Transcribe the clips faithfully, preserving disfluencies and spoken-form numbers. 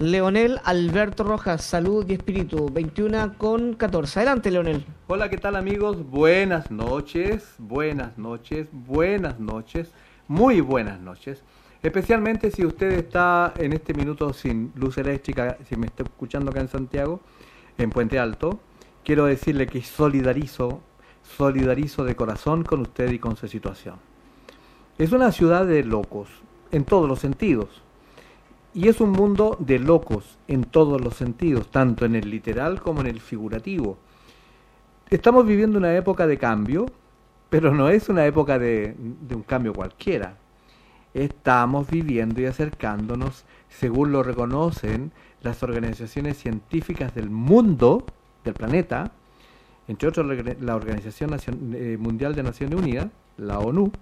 Leonel Alberto Rojas, Salud y Espíritu, veintiuno con catorce. Adelante, Leonel. Hola, ¿qué tal, amigos? Buenas noches, buenas noches, buenas noches, muy buenas noches. Especialmente si usted está en este minuto sin luz eléctrica, si me está escuchando acá en Santiago, en Puente Alto, quiero decirle que solidarizo, solidarizo de corazón con usted y con su situación. Es una ciudad de locos, en todos los sentidos. Y es un mundo de locos en todos los sentidos, tanto en el literal como en el figurativo. Estamos viviendo una época de cambio, pero no es una época de, de un cambio cualquiera. Estamos viviendo y acercándonos, según lo reconocen las organizaciones científicas del mundo, del planeta, entre otros la Organización Mundial de Naciones Unidas, la ONU,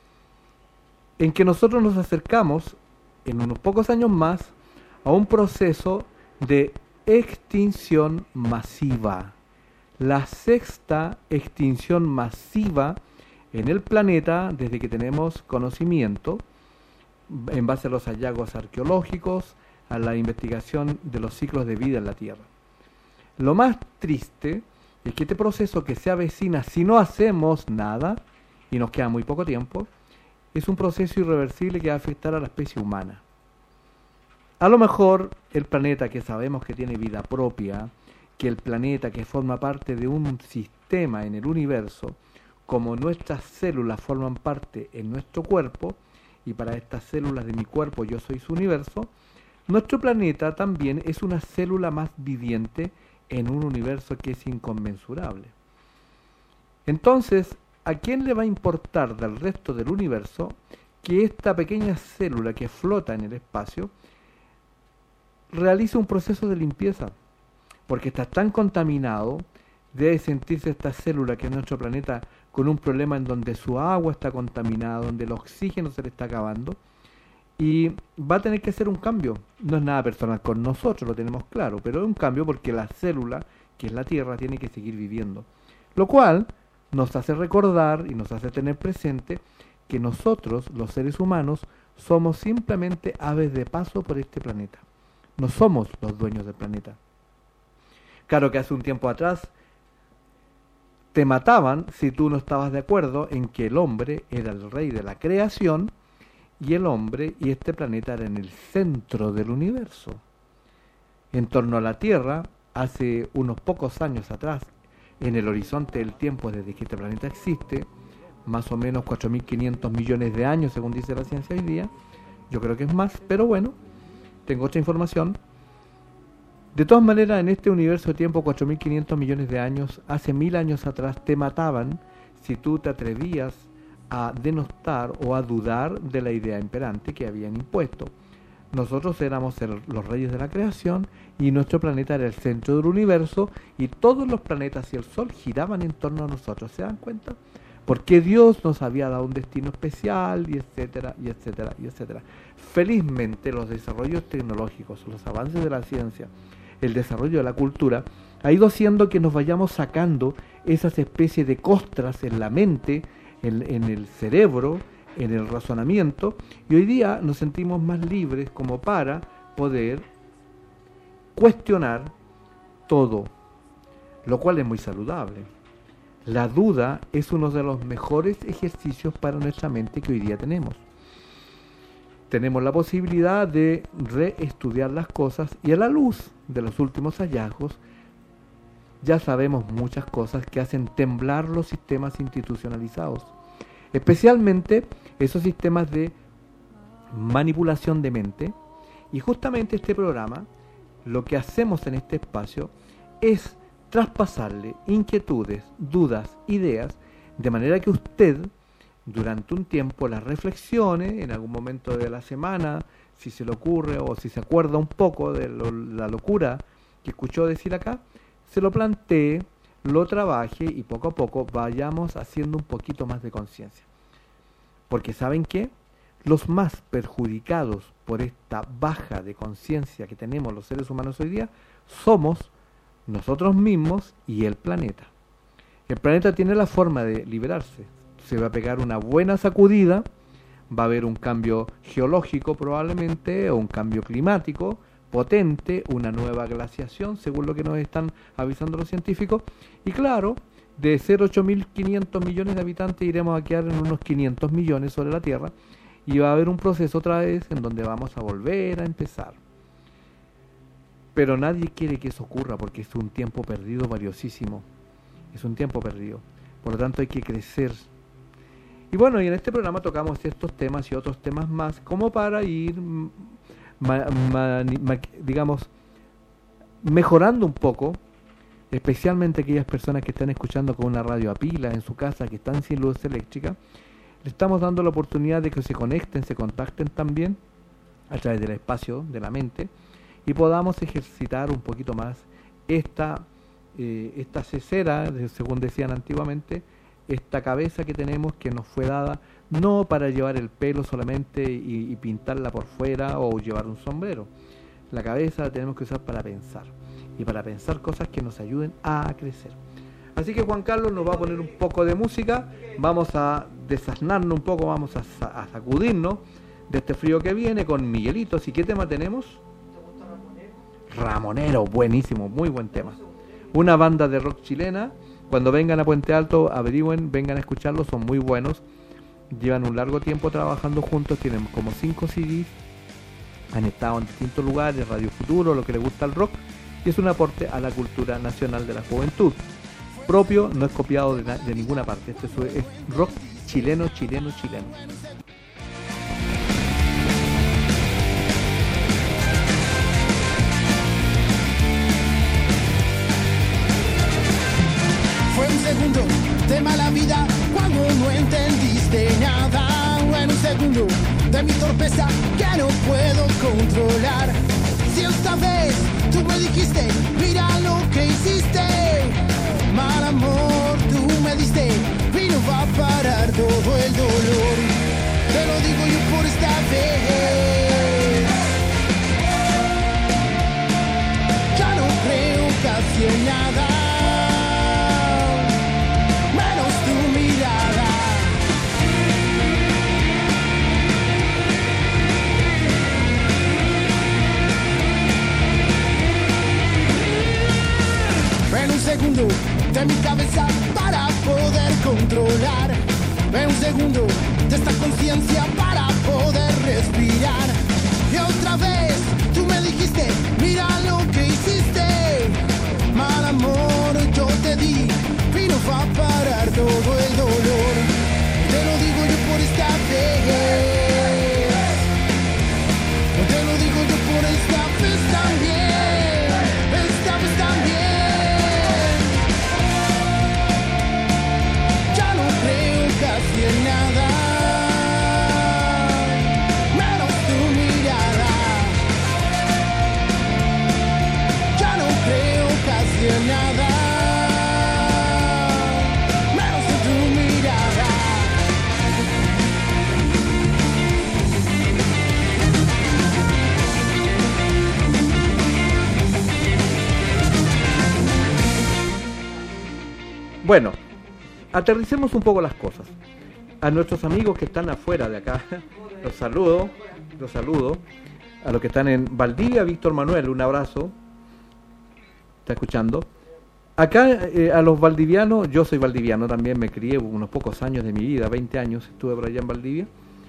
en que nosotros nos acercamos en unos pocos años más a un proceso de extinción masiva. La sexta extinción masiva en el planeta desde que tenemos conocimiento, en base a los hallazgos arqueológicos, a la investigación de los ciclos de vida en la Tierra. Lo más triste es que este proceso que se avecina, si no hacemos nada, y nos queda muy poco tiempo, es un proceso irreversible que va a afectar a la especie humana. A lo mejor el planeta, que sabemos que tiene vida propia, que el planeta que forma parte de un sistema en el universo, como nuestras células forman parte en nuestro cuerpo, y para estas células de mi cuerpo yo soy su universo, nuestro planeta también es una célula más viviente en un universo que es inconmensurable. Entonces, ¿a quién le va a importar del resto del universo que esta pequeña célula que flota en el espacio realice un proceso de limpieza? Porque está tan contaminado, debe sentirse esta célula que es nuestro planeta con un problema en donde su agua está contaminada, donde el oxígeno se le está acabando, y va a tener que hacer un cambio. No es nada personal con nosotros, lo tenemos claro, pero es un cambio porque la célula, que es la Tierra, tiene que seguir viviendo. Lo cual nos hace recordar y nos hace tener presente que nosotros, los seres humanos, somos simplemente aves de paso por este planeta. No somos los dueños del planeta. Claro que hace un tiempo atrás te mataban si tú no estabas de acuerdo en que el hombre era el rey de la creación y el hombre y este planeta eran el centro del universo. En torno a la Tierra, hace unos pocos años atrás, en el horizonte del tiempo desde que este planeta existe, más o menos cuatro mil quinientos millones de años según dice la ciencia hoy día, yo creo que es más, pero bueno, tengo otra información. De todas maneras, en este universo de tiempo, cuatro mil quinientos millones de años, hace mil años atrás te mataban si tú te atrevías a denostar o a dudar de la idea imperante que habían impuesto. Nosotros éramos el, los reyes de la creación y nuestro planeta era el centro del universo y todos los planetas y el Sol giraban en torno a nosotros. ¿Se dan cuenta? Porque Dios nos había dado un destino especial y etcétera, y etcétera, y etcétera. Felizmente los desarrollos tecnológicos, los avances de la ciencia, el desarrollo de la cultura, ha ido haciendo que nos vayamos sacando esas especies de costras en la mente, en, en el cerebro, en el razonamiento, y hoy día nos sentimos más libres como para poder cuestionar todo, lo cual es muy saludable. La duda es uno de los mejores ejercicios para nuestra mente que hoy día tenemos. Tenemos la posibilidad de reestudiar las cosas y a la luz de los últimos hallazgos ya sabemos muchas cosas que hacen temblar los sistemas institucionalizados, especialmente esos sistemas de manipulación de mente. Y justamente este programa, lo que hacemos en este espacio es traspasarle inquietudes, dudas, ideas, de manera que usted durante un tiempo las reflexione en algún momento de la semana, si se le ocurre o si se acuerda un poco de lo, la locura que escuchó decir acá, se lo plantee, lo trabaje y poco a poco vayamos haciendo un poquito más de conciencia. Porque ¿saben qué? Los más perjudicados por esta baja de conciencia que tenemos los seres humanos hoy día somos nosotros mismos y el planeta. El planeta tiene la forma de liberarse. Se va a pegar una buena sacudida, va a haber un cambio geológico probablemente, o un cambio climático, potente, una nueva glaciación, según lo que nos están avisando los científicos, y claro, de ser ocho mil quinientos millones de habitantes iremos a quedar en unos quinientos millones sobre la Tierra, y va a haber un proceso otra vez en donde vamos a volver a empezar. Pero nadie quiere que eso ocurra porque es un tiempo perdido valiosísimo, es un tiempo perdido, por lo tanto hay que crecer. Y bueno, y en este programa tocamos estos temas y otros temas más, como para ir, ma, ma, ma, digamos, mejorando un poco, especialmente aquellas personas que están escuchando con una radio a pila en su casa, que están sin luz eléctrica. Le estamos dando la oportunidad de que se conecten, se contacten también a través del espacio de la mente y podamos ejercitar un poquito más esta, eh, esta cesera, según decían antiguamente, esta cabeza que tenemos que nos fue dada no para llevar el pelo solamente y, y pintarla por fuera o llevar un sombrero. La cabeza la tenemos que usar para pensar y para pensar cosas que nos ayuden a crecer. Así que Juan Carlos nos va a poner un poco de música, vamos a desasnarnos un poco, vamos a, a sacudirnos de este frío que viene con Miguelitos. ¿Y qué tema tenemos? Ramonero, buenísimo, muy buen tema. Una banda de rock chilena. Cuando vengan a Puente Alto, averigüen, vengan a escucharlos, son muy buenos. Llevan un largo tiempo trabajando juntos, tienen como cinco C Ds, han estado en distintos lugares, Radio Futuro, lo que les gusta el rock, y es un aporte a la cultura nacional de la juventud. Propio, no es copiado de, na- de ninguna parte, este es, es rock chileno, chileno, chileno. Fue un segundo de mala vida cuando no entendiste nada. En un segundo de mi torpeza que no puedo controlar. Si esta vez tú me dijiste, mira lo que hiciste. Mal amor, tú me diste y no va a parar todo el dolor. Te lo digo yo por esta vez. Ya no creo casi en nada. En un segundo de mi cabeza para poder controlar. En un segundo de esta conciencia para poder respirar. Y otra vez tú me dijiste, mira lo que hiciste. Mal amor yo te di y no va a parar todo el dolor. Te lo digo yo por esta vez. Te lo digo yo por esta vez también. Esta vez también. Casi en nada, menos tu mirada. Ya no creo casi en nada, menos en tu mirada. Bueno, aterricemos un poco las cosas. A nuestros amigos que están afuera de acá, los saludo, los saludo. A los que están en Valdivia, Víctor Manuel, un abrazo. ¿Está escuchando? Acá, eh, a los valdivianos, yo soy valdiviano también, me crié unos pocos años de mi vida, veinte años estuve por allá en Valdivia.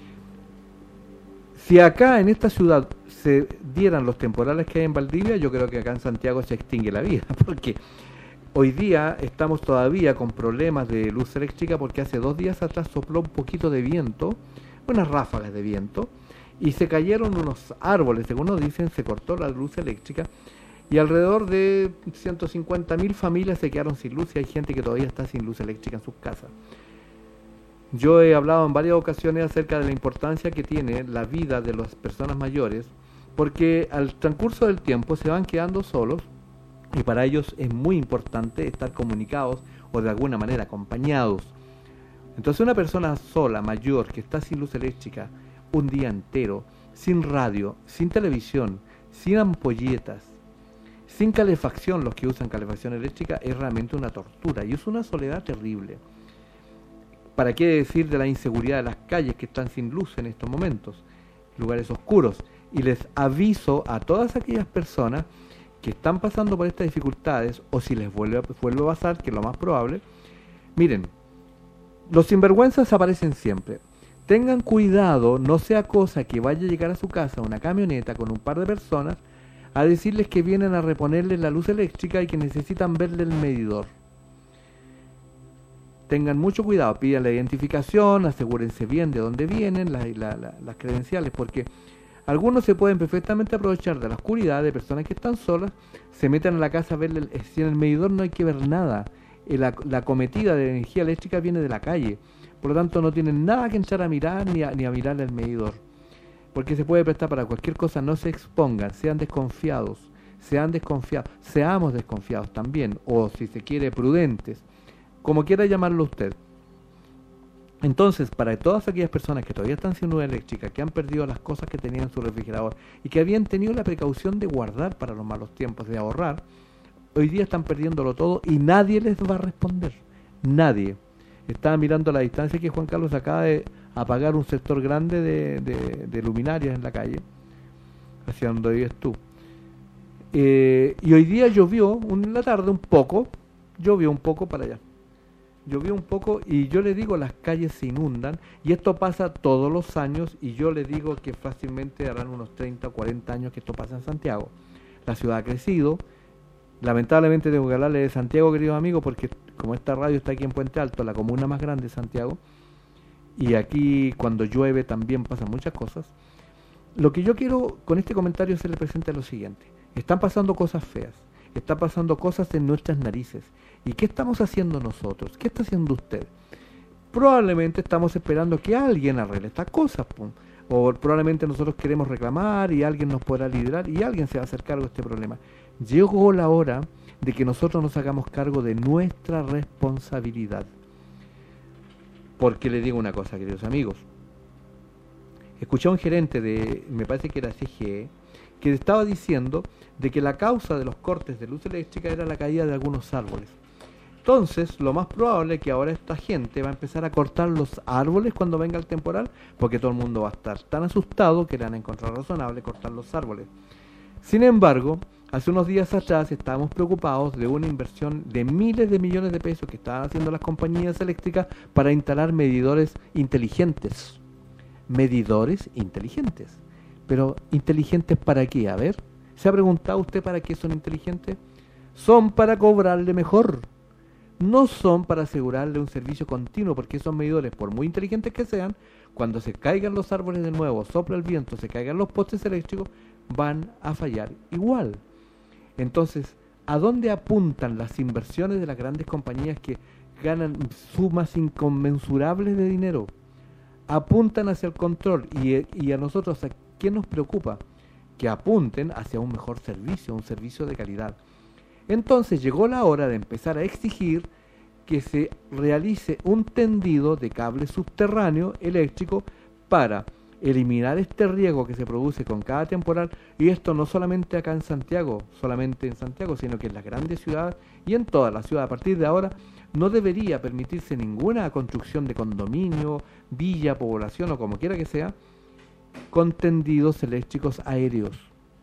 Si acá en esta ciudad se dieran los temporales que hay en Valdivia, yo creo que acá en Santiago se extingue la vida, porque hoy día estamos todavía con problemas de luz eléctrica porque hace dos días atrás sopló un poquito de viento, unas ráfagas de viento, y se cayeron unos árboles, según nos dicen, se cortó la luz eléctrica, y alrededor de ciento cincuenta mil familias se quedaron sin luz y hay gente que todavía está sin luz eléctrica en sus casas. Yo he hablado en varias ocasiones acerca de la importancia que tiene la vida de las personas mayores, porque al transcurso del tiempo se van quedando solos, y para ellos es muy importante estar comunicados o de alguna manera acompañados. Entonces una persona sola, mayor, que está sin luz eléctrica un día entero, sin radio, sin televisión, sin ampolletas, sin calefacción, los que usan calefacción eléctrica, es realmente una tortura y es una soledad terrible. ¿Para qué decir de la inseguridad de las calles que están sin luz en estos momentos? Lugares oscuros. y les aviso a todas aquellas personas que están pasando por estas dificultades, o si les vuelve a, vuelve a pasar, que es lo más probable. Miren, los sinvergüenzas aparecen siempre. Tengan cuidado, no sea cosa que vaya a llegar a su casa una camioneta con un par de personas a decirles que vienen a reponerles la luz eléctrica y que necesitan verle el medidor. Tengan mucho cuidado, pidan la identificación, asegúrense bien de dónde vienen la, la, la, las credenciales, porque algunos se pueden perfectamente aprovechar de la oscuridad de personas que están solas, se meten a la casa a verle, si en el medidor no hay que ver nada, la, la cometida de energía eléctrica viene de la calle, por lo tanto no tienen nada que entrar a mirar ni a, ni a mirar el medidor, porque se puede prestar para cualquier cosa. No se expongan, sean desconfiados, sean desconfiados, seamos desconfiados también, o si se quiere prudentes, como quiera llamarlo usted. Entonces, para todas aquellas personas que todavía están sin luz eléctrica, que han perdido las cosas que tenían en su refrigerador y que habían tenido la precaución de guardar para los malos tiempos, de ahorrar, hoy día están perdiéndolo todo y nadie les va a responder. Nadie. Estaba mirando la distancia que Juan Carlos acaba de apagar un sector grande de, de, de luminarias en la calle, hacia donde vives tú. Eh, y hoy día llovió, en la tarde un poco, llovió un poco para allá. Llovió un poco y yo le digo, las calles se inundan, y esto pasa todos los años, y yo le digo que fácilmente harán unos treinta o cuarenta años que esto pasa en Santiago. La ciudad ha crecido, lamentablemente tengo que hablarle de Santiago, queridos amigos, porque como esta radio está aquí en Puente Alto, la comuna más grande de Santiago, y aquí cuando llueve también pasan muchas cosas. Lo que yo quiero con este comentario hacerle presente es lo siguiente: están pasando cosas feas, están pasando cosas en nuestras narices. ¿Y qué estamos haciendo nosotros? ¿Qué está haciendo usted? Probablemente estamos esperando que alguien arregle estas cosas, pum. O probablemente nosotros queremos reclamar y alguien nos podrá liderar y alguien se va a hacer cargo de este problema. Llegó la hora de que nosotros nos hagamos cargo de nuestra responsabilidad. Porque le digo una cosa, queridos amigos. Escuché a un gerente de, me parece que era C G E, que estaba diciendo de que la causa de los cortes de luz eléctrica era la caída de algunos árboles. Entonces, lo más probable es que ahora esta gente va a empezar a cortar los árboles cuando venga el temporal, porque todo el mundo va a estar tan asustado que le van a encontrar razonable cortar los árboles. Sin embargo, hace unos días atrás estábamos preocupados de una inversión de miles de millones de pesos que estaban haciendo las compañías eléctricas para instalar medidores inteligentes. Medidores inteligentes. Pero, ¿inteligentes para qué? A ver, ¿se ha preguntado usted para qué son inteligentes? Son para cobrarle mejor. No son para asegurarle un servicio continuo, porque esos medidores, por muy inteligentes que sean, cuando se caigan los árboles de nuevo, sopla el viento, se caigan los postes eléctricos, van a fallar igual. Entonces, ¿a dónde apuntan las inversiones de las grandes compañías que ganan sumas inconmensurables de dinero? Apuntan hacia el control, y, y a nosotros, ¿a qué nos preocupa? Que apunten hacia un mejor servicio, un servicio de calidad. Entonces llegó la hora de empezar a exigir que se realice un tendido de cable subterráneo eléctrico para eliminar este riesgo que se produce con cada temporal, y esto no solamente acá en Santiago, solamente en Santiago, sino que en las grandes ciudades y en todas las ciudades. A partir de ahora no debería permitirse ninguna construcción de condominio, villa, población o como quiera que sea, con tendidos eléctricos aéreos.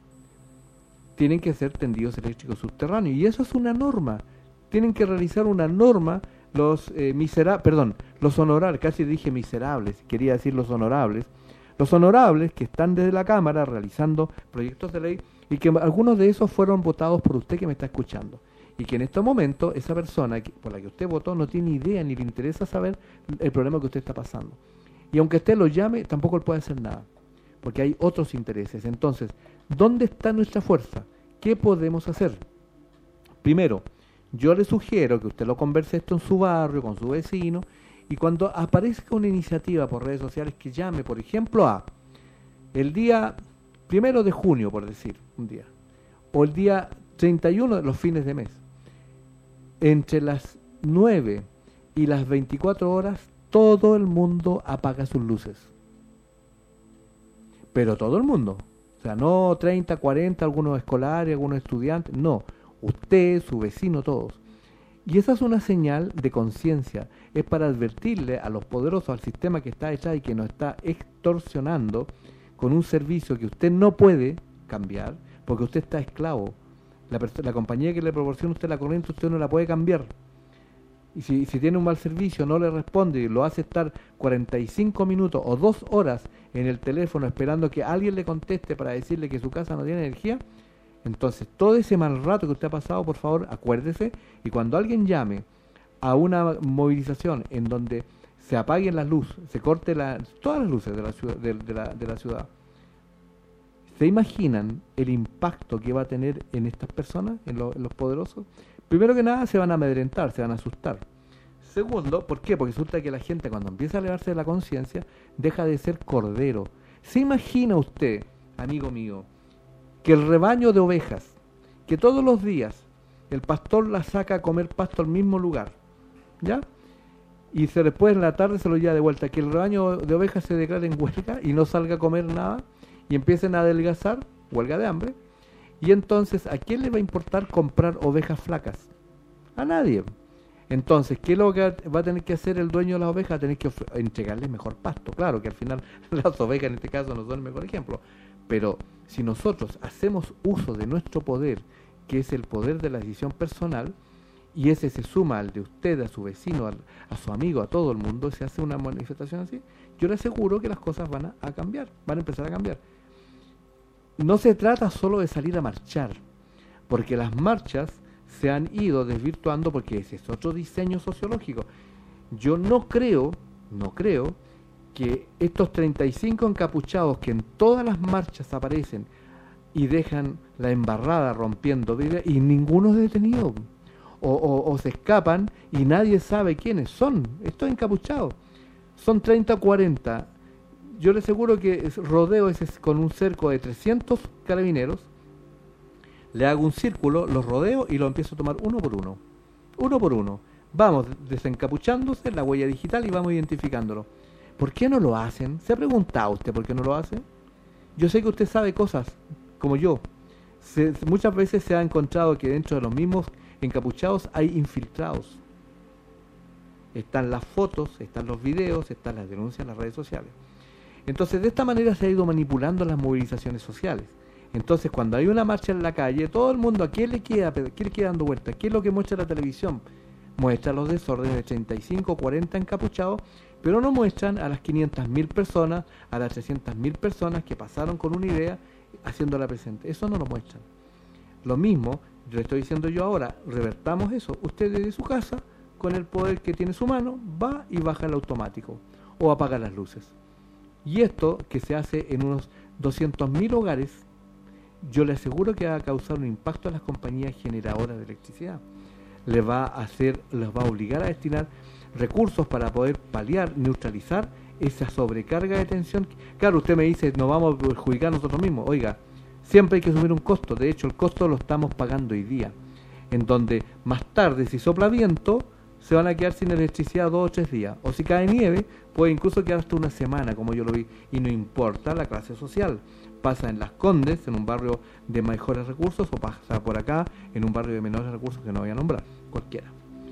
Tienen que ser tendidos eléctricos subterráneos, y eso es una norma. Tienen que realizar una norma los eh, miserables, perdón, los honorables, casi dije miserables, quería decir los honorables, los honorables que están desde la Cámara realizando proyectos de ley, y que algunos de esos fueron votados por usted que me está escuchando, y que en este momento esa persona que, por la que usted votó no tiene idea ni le interesa saber el problema que usted está pasando. Y aunque usted lo llame, tampoco él puede hacer nada, porque hay otros intereses. Entonces, ¿dónde está nuestra fuerza? ¿Qué podemos hacer? Primero, yo le sugiero que usted lo converse esto en su barrio, con su vecino, y cuando aparezca una iniciativa por redes sociales, que llame, por ejemplo, a el día primero de junio, por decir, un día, o el día treinta y uno de los fines de mes, entre las nueve y las veinticuatro horas, todo el mundo apaga sus luces. Pero todo el mundo. O sea, no treinta, cuarenta, algunos escolares, algunos estudiantes, no. Usted, su vecino, todos. Y esa es una señal de conciencia. Es para advertirle a los poderosos, al sistema que está detrás y que nos está extorsionando con un servicio que usted no puede cambiar, porque usted está esclavo. La, la compañía que le proporciona usted la corriente, usted no la puede cambiar. Y si, si tiene un mal servicio, no le responde y lo hace estar cuarenta y cinco minutos o dos horas en el teléfono esperando que alguien le conteste para decirle que su casa no tiene energía, entonces todo ese mal rato que usted ha pasado, por favor, acuérdese, y cuando alguien llame a una movilización en donde se apaguen las luces, se corte la, todas las luces de la ciudad, de, de la, de la ciudad, ¿se imaginan el impacto que va a tener en estas personas, en, lo, en los poderosos? Primero que nada, se van a amedrentar, se van a asustar. Segundo, ¿por qué? Porque resulta que la gente, cuando empieza a elevarse de la conciencia, deja de ser cordero. ¿Se imagina usted, amigo mío, que el rebaño de ovejas, que todos los días el pastor las saca a comer pasto al mismo lugar, ¿ya? Y se después en la tarde se lo lleva de vuelta, que el rebaño de ovejas se declare en huelga y no salga a comer nada, y empiecen a adelgazar, huelga de hambre, y entonces, ¿a quién le va a importar comprar ovejas flacas? A nadie. Entonces, ¿qué es lo que va a tener que hacer el dueño de las ovejas? Va a tener que entregarles mejor pasto. Claro que al final las ovejas en este caso no son el mejor ejemplo, pero si nosotros hacemos uso de nuestro poder, que es el poder de la decisión personal, y ese se suma al de usted, a su vecino, a, a su amigo, a todo el mundo, se hace una manifestación así, yo le aseguro que las cosas van a, a cambiar, van a empezar a cambiar. No se trata solo de salir a marchar, porque las marchas se han ido desvirtuando, porque ese es otro diseño sociológico. Yo no creo, no creo, que estos treinta y cinco encapuchados que en todas las marchas aparecen y dejan la embarrada rompiendo vidrios, y ninguno es detenido, o, o, o se escapan y nadie sabe quiénes son, estos encapuchados. Son treinta o cuarenta. Yo le aseguro que rodeo ese con un cerco de trescientos carabineros, le hago un círculo, los rodeo y lo empiezo a tomar uno por uno. Uno por uno. Vamos desencapuchándose, la huella digital, y vamos identificándolo. ¿Por qué no lo hacen? ¿Se ha preguntado usted por qué no lo hacen? Yo sé que usted sabe cosas, como yo. Se, muchas veces se ha encontrado que dentro de los mismos encapuchados hay infiltrados. Están las fotos, están los videos, están las denuncias en las redes sociales. Entonces, de esta manera se ha ido manipulando las movilizaciones sociales. Entonces, cuando hay una marcha en la calle, todo el mundo, ¿a quién le queda, qué le queda dando vueltas? ¿Qué es lo que muestra la televisión? Muestra los desórdenes de treinta y cinco o cuarenta encapuchados, pero no muestran a las quinientas mil personas, a las trescientas mil personas que pasaron con una idea haciéndola presente. Eso no lo muestran. Lo mismo, le estoy diciendo yo ahora, revertamos eso. Usted desde su casa, con el poder que tiene en su mano, va y baja el automático o apaga las luces. Y esto, que se hace en unos doscientos mil hogares, yo le aseguro que va a causar un impacto a las compañías generadoras de electricidad. Les va a hacer, les va a obligar a destinar recursos para poder paliar, neutralizar esa sobrecarga de tensión. Claro, usted me dice, nos vamos a perjudicar nosotros mismos. Oiga, siempre hay que asumir un costo. De hecho, el costo lo estamos pagando hoy día, en donde más tarde, si sopla viento, se van a quedar sin electricidad dos o tres días. O si cae nieve, puede incluso quedar hasta una semana, como yo lo vi. Y no importa la clase social. Pasa en Las Condes, en un barrio de mejores recursos, o pasa por acá, en un barrio de menores recursos que no voy a nombrar, cualquiera.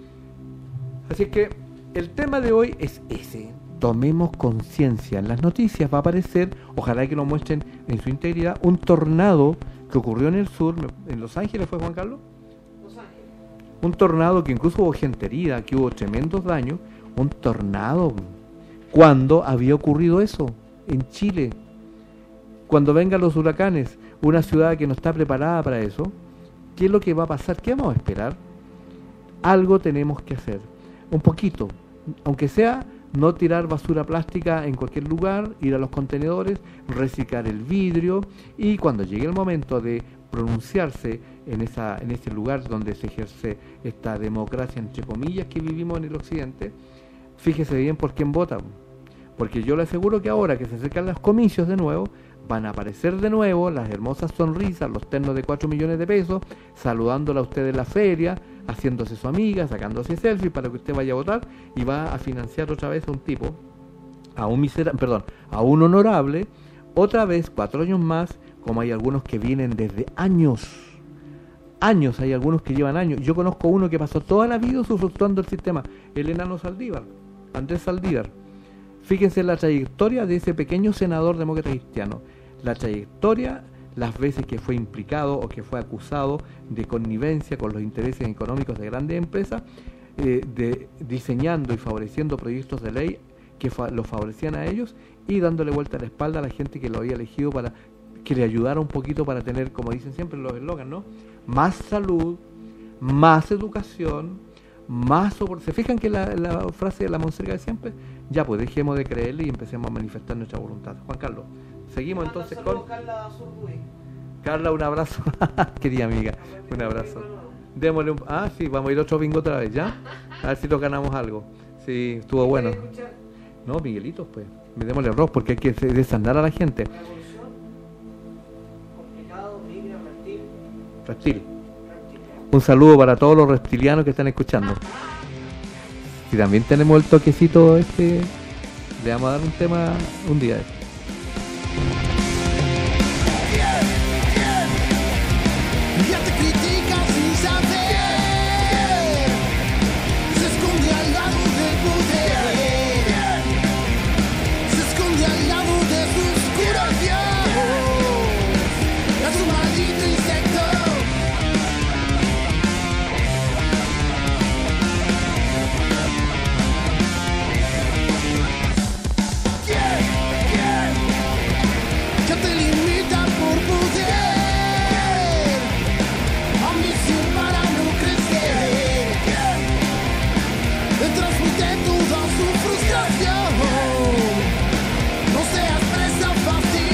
Así es que el tema de hoy es ese. Tomemos conciencia. En las noticias va a aparecer, ojalá que lo muestren en su integridad, un tornado que ocurrió en el sur, en Los Ángeles, ¿fue, Juan Carlos? Los Ángeles. Un tornado que incluso hubo gente herida, que hubo tremendos daños. Un tornado. ¿Cuándo había ocurrido eso? En Chile. Cuando vengan los huracanes, una ciudad que no está preparada para eso, ¿qué es lo que va a pasar? ¿Qué vamos a esperar? Algo tenemos que hacer. Un poquito. Aunque sea no tirar basura plástica en cualquier lugar, ir a los contenedores, reciclar el vidrio, y cuando llegue el momento de pronunciarse en esa en ese lugar donde se ejerce esta democracia, entre comillas, que vivimos en el occidente, fíjese bien por quién vota. Porque yo le aseguro que ahora que se acercan los comicios de nuevo, van a aparecer de nuevo las hermosas sonrisas, los ternos de cuatro millones de pesos, saludándola a usted en la feria, haciéndose su amiga, sacándose selfies para que usted vaya a votar, y va a financiar otra vez a un tipo, a un miserable, perdón, a un honorable, otra vez cuatro años más, como hay algunos que vienen desde años, años, hay algunos que llevan años. Yo conozco uno que pasó toda la vida usufructuando el sistema, el enano Saldívar, Andrés Saldívar. Fíjense la trayectoria de ese pequeño senador demócrata cristiano. la trayectoria, las veces que fue implicado o que fue acusado de connivencia con los intereses económicos de grandes empresas, eh, de, diseñando y favoreciendo proyectos de ley que fa- los favorecían a ellos y dándole vuelta a la espalda a la gente que lo había elegido para que le ayudara un poquito para tener, como dicen siempre los eslogans, ¿no? Más salud, más educación, más soporte. ¿Se fijan que la, la frase de la Monserga de siempre? Ya, pues dejemos de creerle y empecemos a manifestar nuestra voluntad. Juan Carlos, seguimos entonces con... Carla Zurduy. Carla, un abrazo. Querida amiga, un abrazo. Démosle un... Ah, sí, vamos a ir otro bingo otra vez, ¿ya? A ver si nos ganamos algo. Sí, estuvo bueno. No, Miguelitos, pues. Me démosle arroz porque hay que desandar a la gente. Complicado, libre, reptil. Reptil. Un saludo para todos los reptilianos que están escuchando. Y también tenemos el toquecito este. Le vamos a dar un tema un día. Ya te critica sin saber, se esconde al lado del poder, se esconde al lado de su oscuro Dios, es un maldito insecto. ¿Quién? ¿Quién? Que te limita por poder. Para no crecer, transmite toda su frustración. No seas presa fácil.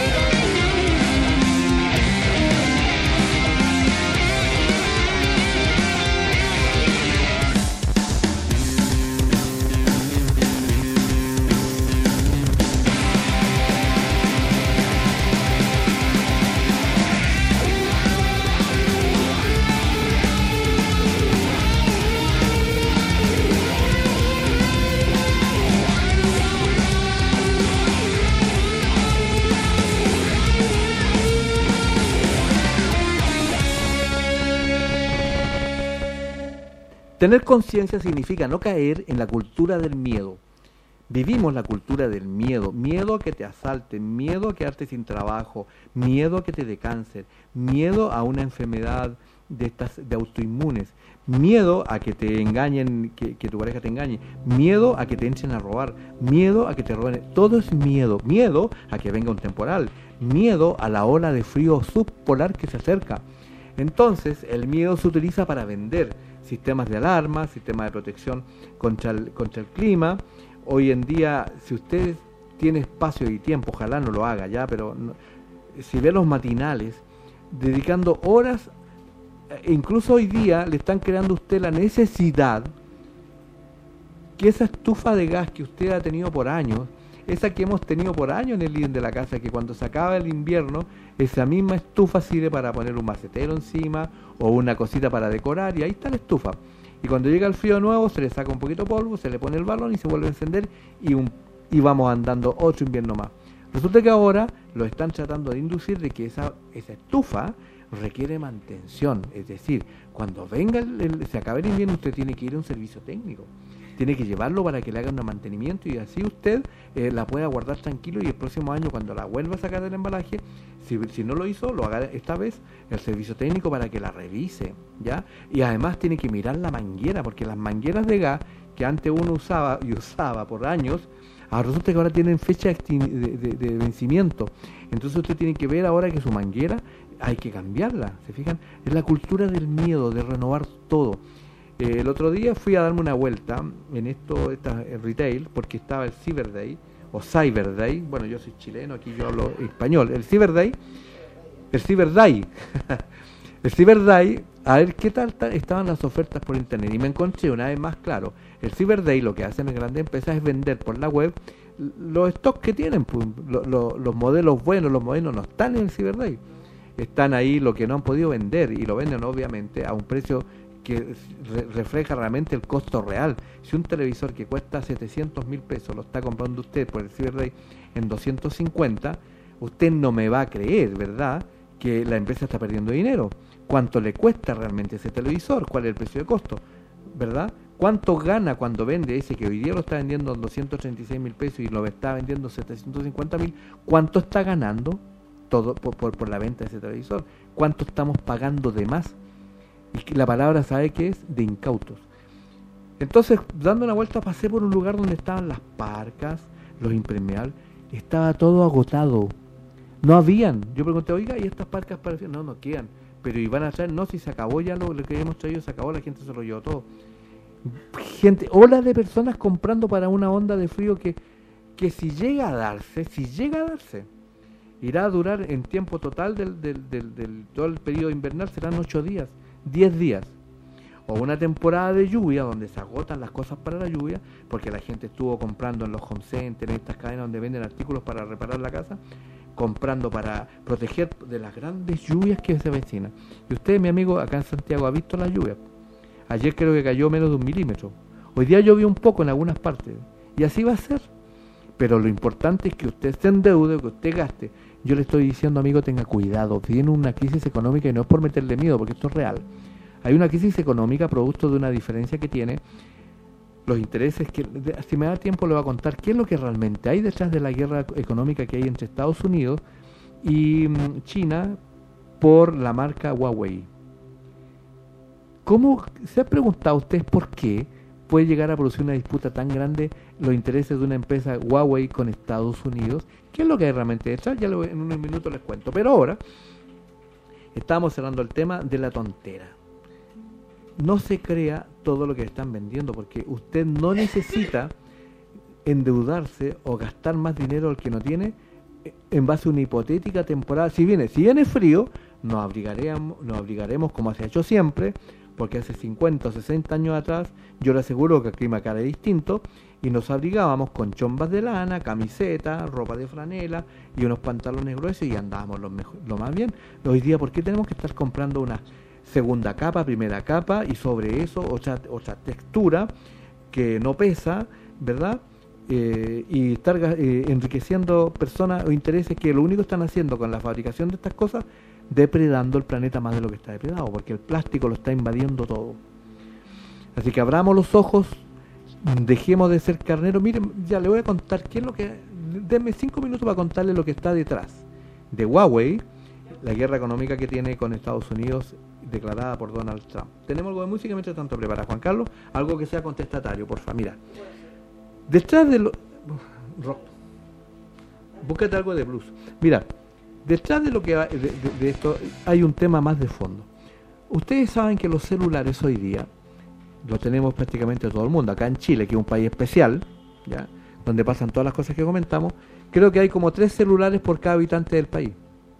Tener conciencia significa no caer en la cultura del miedo. Vivimos la cultura del miedo, miedo a que te asalten, miedo a quedarte sin trabajo, miedo a que te dé cáncer, miedo a una enfermedad de estas de autoinmunes, miedo a que te engañen, que, que tu pareja te engañe, miedo a que te entren a robar, miedo a que te roben. Todo es miedo, miedo a que venga un temporal, miedo a la ola de frío subpolar que se acerca. Entonces el miedo se utiliza para vender sistemas de alarma, sistemas de protección contra el, contra el clima. Hoy en día, si usted tiene espacio y tiempo, ojalá no lo haga ya, pero no, si ve los matinales, dedicando horas, incluso hoy día le están creando a usted la necesidad que esa estufa de gas que usted ha tenido por años, esa que hemos tenido por años en el living de la casa, que cuando se acaba el invierno, esa misma estufa sirve para poner un macetero encima o una cosita para decorar, y ahí está la estufa. Y cuando llega el frío nuevo, se le saca un poquito de polvo, se le pone el balón y se vuelve a encender, y, un, y vamos andando otro invierno más. Resulta que ahora lo están tratando de inducir de que esa, esa estufa requiere mantención, es decir, cuando venga el, el, se acabe el invierno, usted tiene que ir a un servicio técnico, tiene que llevarlo para que le hagan un mantenimiento, y así usted eh, la pueda guardar tranquilo, y el próximo año cuando la vuelva a sacar del embalaje, si, si no lo hizo, lo haga esta vez el servicio técnico para que la revise, ¿ya? Y además tiene que mirar la manguera, porque las mangueras de gas que antes uno usaba y usaba por años, ahora resulta que ahora tienen fecha de, de, de, de vencimiento. Entonces usted tiene que ver ahora que su manguera hay que cambiarla, ¿se fijan? Es la cultura del miedo, de renovar todo. Eh, el otro día fui a darme una vuelta en esto, esta, el retail, porque estaba el Cyber Day, o Cyber Day, bueno, yo soy chileno, aquí yo hablo español, el Cyber Day, el Cyber Day, el Cyber Day, a ver qué tal estaban las ofertas por internet, y me encontré una vez más claro, el Cyber Day lo que hacen las grandes empresas es vender por la web los stocks que tienen, pues, lo, lo, los modelos buenos, los modelos no están en el Cyber Day, están ahí lo que no han podido vender, y lo venden obviamente a un precio que re refleja realmente el costo real. Si un televisor que cuesta setecientos mil pesos lo está comprando usted por el Cyber Day en doscientos cincuenta, usted no me va a creer, ¿verdad?, que la empresa está perdiendo dinero. ¿Cuánto le cuesta realmente ese televisor? ¿Cuál es el precio de costo? ¿Verdad? ¿Cuánto gana cuando vende ese que hoy día lo está vendiendo en doscientos treinta y seis mil pesos y lo está vendiendo en setecientos cincuenta mil? ¿Cuánto está ganando? todo por, por, por la venta de ese televisor. ¿Cuánto estamos pagando de más? Y la palabra, ¿sabe qué es? De incautos. Entonces, dando una vuelta, pasé por un lugar donde estaban las parcas, los impermeables. Estaba todo agotado. No habían. Yo pregunté, oiga, ¿y estas parcas parecían? No, no quedan. Pero iban a traer, no, si se acabó ya lo, lo que habíamos traído, se acabó, la gente se lo llevó todo. Gente, ola de personas comprando para una onda de frío que, que si llega a darse, si llega a darse, irá a durar en tiempo total del, del, del, del todo el periodo invernal, serán ocho días, diez días. O una temporada de lluvia donde se agotan las cosas para la lluvia, porque la gente estuvo comprando en los home centers, en estas cadenas donde venden artículos para reparar la casa, comprando para proteger de las grandes lluvias que se avecinan. Y usted, mi amigo, acá en Santiago ha visto las lluvias. Ayer creo que cayó menos de un milímetro. Hoy día llovió un poco en algunas partes. Y así va a ser. Pero lo importante es que usted se endeude, que usted gaste. Yo le estoy diciendo, amigo, tenga cuidado. Viene una crisis económica y no es por meterle miedo, porque esto es real. Hay una crisis económica producto de una diferencia que tiene los intereses. Que si me da tiempo le voy a contar qué es lo que realmente hay detrás de la guerra económica que hay entre Estados Unidos y China por la marca Huawei. ¿Cómo se ha preguntado usted por qué puede llegar a producir una disputa tan grande los intereses de una empresa Huawei con Estados Unidos? ¿Qué es lo que hay realmente detrás? Ya lo, en unos minutos les cuento. Pero ahora estamos cerrando el tema de la tontera. No se crea todo lo que están vendiendo, porque usted no necesita endeudarse o gastar más dinero al que no tiene en base a una hipotética temporada. Si viene, si viene frío, nos abrigaremos, nos abrigaremos como se ha hecho siempre, porque hace cincuenta o sesenta años atrás, yo le aseguro que el clima acá era distinto, y nos abrigábamos con chombas de lana, camiseta, ropa de franela y unos pantalones gruesos y andábamos lo, mejor, lo más bien. Hoy día, ¿por qué tenemos que estar comprando una segunda capa, primera capa y sobre eso otra, otra textura que no pesa, ¿verdad? Eh, y estar eh, enriqueciendo personas o intereses que lo único que están haciendo con la fabricación de estas cosas, depredando el planeta más de lo que está depredado, porque el plástico lo está invadiendo todo. Así que abramos los ojos, dejemos de ser carneros. Miren, ya le voy a contar qué es lo que... Denme cinco minutos para contarle lo que está detrás de Huawei, la guerra económica que tiene con Estados Unidos declarada por Donald Trump. Tenemos algo de música mientras tanto prepara Juan Carlos, algo que sea contestatario, porfa. Mira, detrás de lo... rock, búscate algo de blues. Mira, detrás de lo que de, de, de esto hay un tema más de fondo. Ustedes saben que los celulares hoy día lo tenemos prácticamente todo el mundo. Acá en Chile, que es un país especial, ¿ya?, donde pasan todas las cosas que comentamos, creo que hay como tres celulares por cada habitante del país.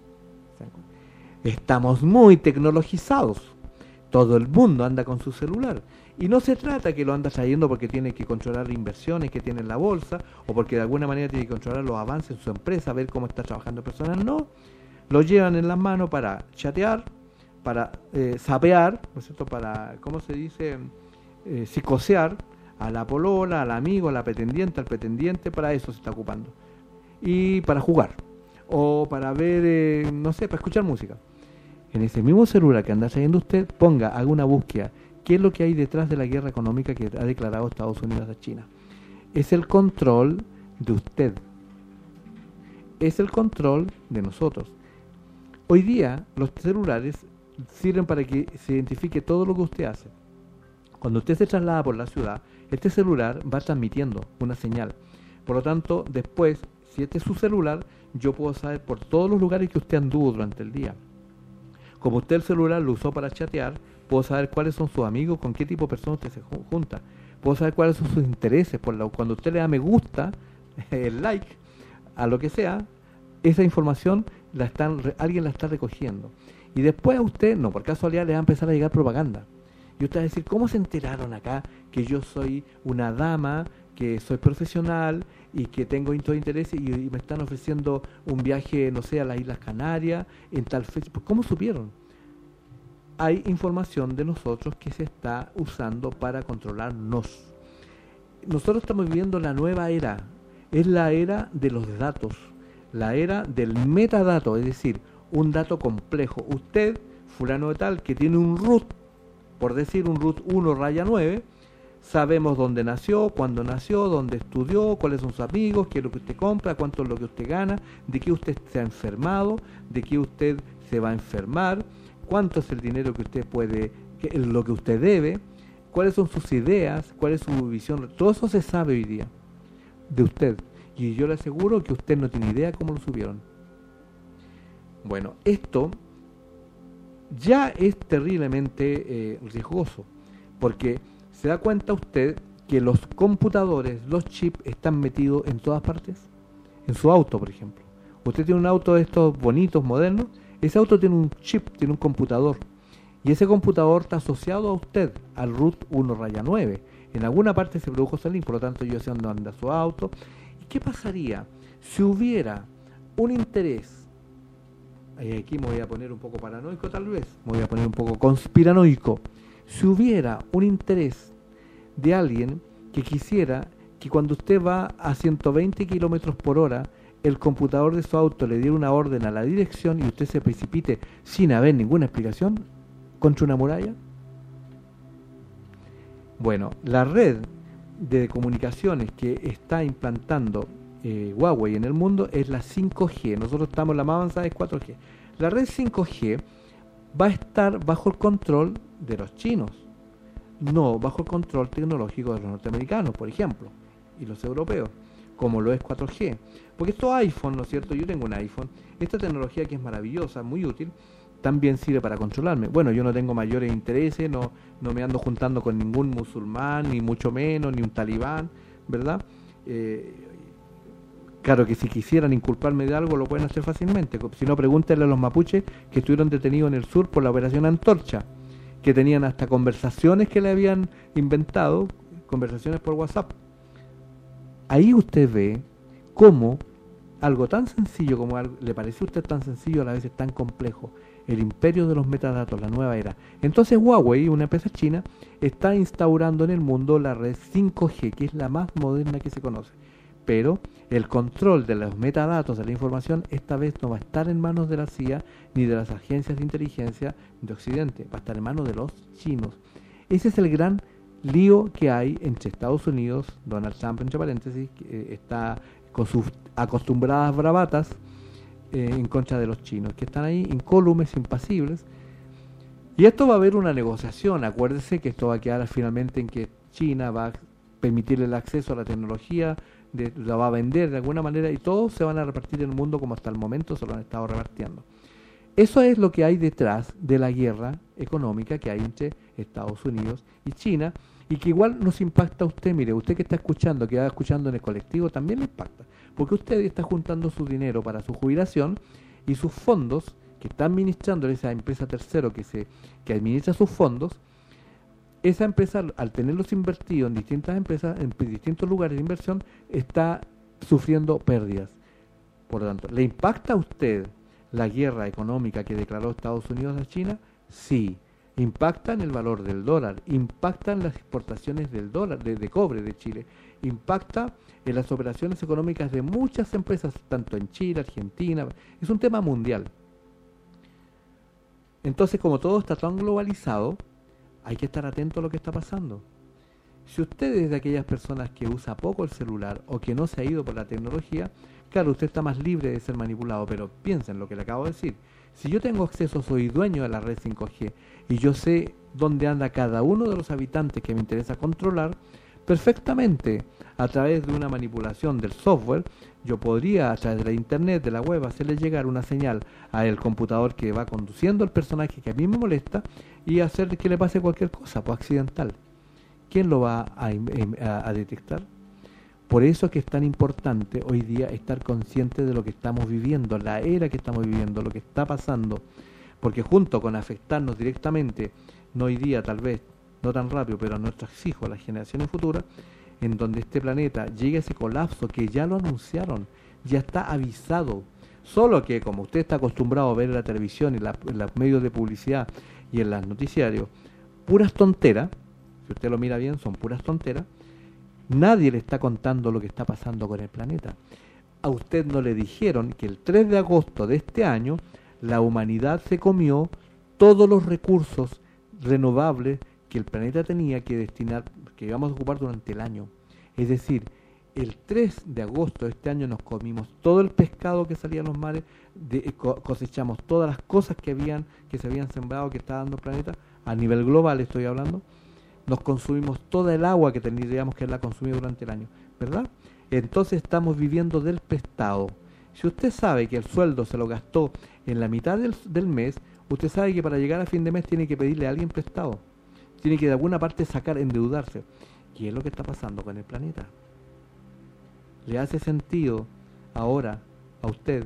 Estamos muy tecnologizados. Todo el mundo anda con su celular. Y no se trata que lo anda trayendo porque tiene que controlar inversiones que tiene en la bolsa, o porque de alguna manera tiene que controlar los avances en su empresa, ver cómo está trabajando personal. No, lo llevan en las manos para chatear, para eh, sapear, ¿no es cierto?, para, ¿cómo se dice?, eh, psicosear a la polola, al amigo, a la pretendiente, al pretendiente. Para eso se está ocupando. Y para jugar, o para ver, eh, no sé, para escuchar música. En ese mismo celular que anda trayendo usted, ponga, haga una búsqueda. ¿Qué es lo que hay detrás de la guerra económica que ha declarado Estados Unidos a China? Es el control de usted. Es el control de nosotros. Hoy día los celulares sirven para que se identifique todo lo que usted hace. Cuando usted se traslada por la ciudad, este celular va transmitiendo una señal. Por lo tanto, después, si este es su celular, yo puedo saber por todos los lugares que usted anduvo durante el día. Como usted el celular lo usó para chatear, puedo saber cuáles son sus amigos, con qué tipo de personas usted se junta. Puedo saber cuáles son sus intereses. Por la, cuando usted le da me gusta, el like, a lo que sea, esa información la están, alguien la está recogiendo. Y después a usted, no por casualidad, le va a empezar a llegar propaganda. Y usted va a decir, ¿cómo se enteraron acá que yo soy una dama, que soy profesional y que tengo estos intereses y, y me están ofreciendo un viaje, no sé, a las Islas Canarias en tal fecha? Pues, ¿cómo supieron? Hay información de nosotros que se está usando para controlarnos. Nosotros estamos viviendo la nueva era. Es la era de los datos, la era del metadato, es decir, un dato complejo. Usted, fulano de tal, que tiene un root, por decir un root uno raya nueve, Sabemos dónde nació, cuándo nació, dónde estudió, cuáles son sus amigos, qué es lo que usted compra, cuánto es lo que usted gana, de qué usted se ha enfermado, de qué usted se va a enfermar, cuánto es el dinero que usted puede, que, lo que usted debe, cuáles son sus ideas, cuál es su visión. Todo eso se sabe hoy día de usted. Y yo le aseguro que usted no tiene idea cómo lo subieron. Bueno, esto ya es terriblemente eh, riesgoso, porque se da cuenta usted que los computadores, los chips, están metidos en todas partes. En su auto, por ejemplo. Usted tiene un auto de estos bonitos, modernos, ese auto tiene un chip, tiene un computador. Y ese computador está asociado a usted, al root uno raya nueve. En alguna parte se produjo ese link, por lo tanto yo sé dónde anda su auto. ¿Y qué pasaría si hubiera un interés? Aquí me voy a poner un poco paranoico tal vez, me voy a poner un poco conspiranoico. Si hubiera un interés de alguien que quisiera que cuando usted va a ciento veinte kilómetros por hora, el computador de su auto le diera una orden a la dirección y usted se precipite sin haber ninguna explicación contra una muralla. Bueno, la red de comunicaciones que está implantando eh, Huawei en el mundo es la cinco G. Nosotros estamos, la más avanzada es cuatro G. La red cinco G va a estar bajo el control de los chinos, no bajo el control tecnológico de los norteamericanos, por ejemplo, y los europeos, como lo es cuatro G. Porque estos iPhone, ¿no es cierto? Yo tengo un iPhone, esta tecnología que es maravillosa, muy útil, también sirve para controlarme. Bueno, yo no tengo mayores intereses, no, no me ando juntando con ningún musulmán, ni mucho menos, ni un talibán, ¿verdad? Eh, claro que si quisieran inculparme de algo lo pueden hacer fácilmente. Si no, pregúntenle a los mapuches que estuvieron detenidos en el sur por la operación Antorcha, que tenían hasta conversaciones que le habían inventado, conversaciones por WhatsApp. Ahí usted ve cómo algo tan sencillo como algo, le parece a usted tan sencillo, a la vez es tan complejo, el imperio de los metadatos, la nueva era. Entonces Huawei, una empresa china, está instaurando en el mundo la red cinco G, que es la más moderna que se conoce. Pero el control de los metadatos de la información esta vez no va a estar en manos de la C I A ni de las agencias de inteligencia de Occidente, va a estar en manos de los chinos. Ese es el gran lío que hay entre Estados Unidos, Donald Trump entre paréntesis, que eh, está con sus acostumbradas bravatas eh, en contra de los chinos, que están ahí incólumes, impasibles. Y esto va a haber una negociación. Acuérdese que esto va a quedar finalmente en que China va a permitirle el acceso a la tecnología, de, la va a vender de alguna manera, y todos se van a repartir en el mundo como hasta el momento se lo han estado repartiendo. Eso es lo que hay detrás de la guerra económica que hay entre Estados Unidos y China, y que igual nos impacta a usted. Mire, usted que está escuchando, que va escuchando en el colectivo, también le impacta, porque usted está juntando su dinero para su jubilación, y sus fondos que está administrando esa empresa tercero que se que administra sus fondos, esa empresa, al tenerlos invertidos en distintas empresas, en distintos lugares de inversión, está sufriendo pérdidas. Por lo tanto, ¿le impacta a usted la guerra económica que declaró Estados Unidos a China? Sí. Impacta en el valor del dólar, impacta en las exportaciones del dólar, de, de cobre de Chile, impacta en las operaciones económicas de muchas empresas, tanto en Chile, Argentina. Es un tema mundial. Entonces, como todo está tan globalizado, hay que estar atento a lo que está pasando. Si usted es de aquellas personas que usa poco el celular o que no se ha ido por la tecnología, claro, usted está más libre de ser manipulado, pero piensen en lo que le acabo de decir. Si yo tengo acceso, soy dueño de la red cinco G y yo sé dónde anda cada uno de los habitantes que me interesa controlar, perfectamente a través de una manipulación del software, yo podría a través de la internet, de la web, hacerle llegar una señal al computador que va conduciendo el personaje que a mí me molesta y hacer que le pase cualquier cosa, pues accidental. ¿Quién lo va a, a, a detectar? Por eso es que es tan importante hoy día estar consciente de lo que estamos viviendo, la era que estamos viviendo, lo que está pasando, porque junto con afectarnos directamente, no hoy día tal vez, no tan rápido, pero a nuestros hijos, a las generaciones futuras, en donde este planeta llegue a ese colapso que ya lo anunciaron, ya está avisado, solo que como usted está acostumbrado a ver en la televisión, en, la, en los medios de publicidad y en los noticiarios, puras tonteras, si usted lo mira bien, son puras tonteras. Nadie le está contando lo que está pasando con el planeta. A usted no le dijeron que el tres de agosto de este año la humanidad se comió todos los recursos renovables que el planeta tenía que destinar, que íbamos a ocupar durante el año. Es decir, el tres de agosto de este año nos comimos todo el pescado que salía a los mares, de, cosechamos todas las cosas que habían, que se habían sembrado, que estaba dando el planeta, a nivel global estoy hablando, nos consumimos toda el agua que tendríamos que haberla consumido durante el año, ¿verdad? Entonces estamos viviendo del prestado. Si usted sabe que el sueldo se lo gastó en la mitad del, del mes, usted sabe que para llegar a fin de mes tiene que pedirle a alguien prestado, tiene que de alguna parte sacar, endeudarse. Y es lo que está pasando con el planeta. ¿Le hace sentido ahora a usted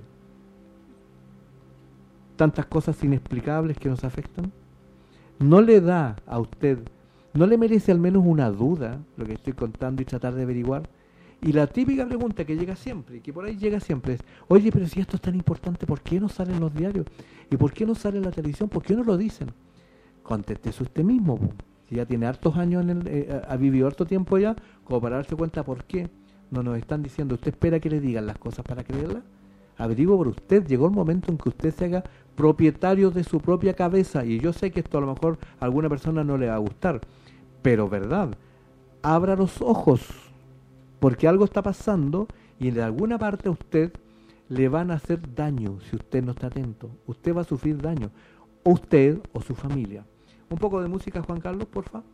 tantas cosas inexplicables que nos afectan? ¿No le da a usted, no le merece al menos una duda lo que estoy contando y tratar de averiguar? Y la típica pregunta que llega siempre, y que por ahí llega siempre es, oye, pero si esto es tan importante, ¿por qué no sale en los diarios? ¿Y por qué no sale en la televisión? ¿Por qué no lo dicen? Contéstese usted mismo, po. Si ya tiene hartos años, en el, eh, ha vivido harto tiempo ya, como para darse cuenta por qué no nos están diciendo. ¿Usted espera que le digan las cosas para creerlas? Averigüe por usted. Llegó el momento en que usted se haga propietario de su propia cabeza. Y yo sé que esto a lo mejor a alguna persona no le va a gustar, pero verdad, abra los ojos, porque algo está pasando y en alguna parte a usted le van a hacer daño si usted no está atento. Usted va a sufrir daño, o usted o su familia. Un poco de música, Juan Carlos, por favor.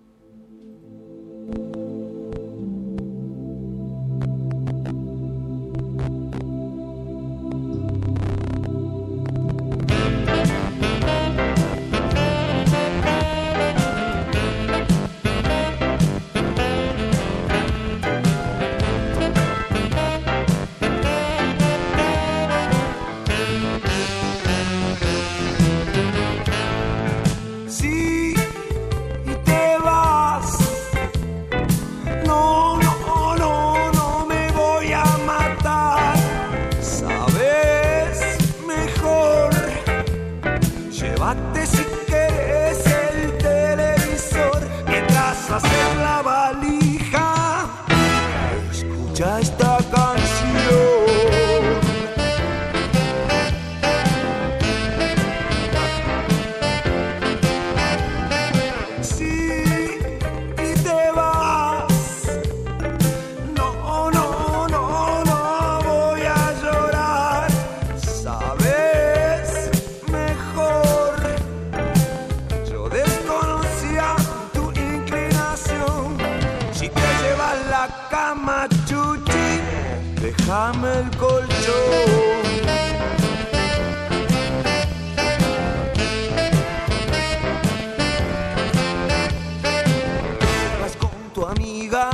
Déjame el colchón. Vas con tu amiga,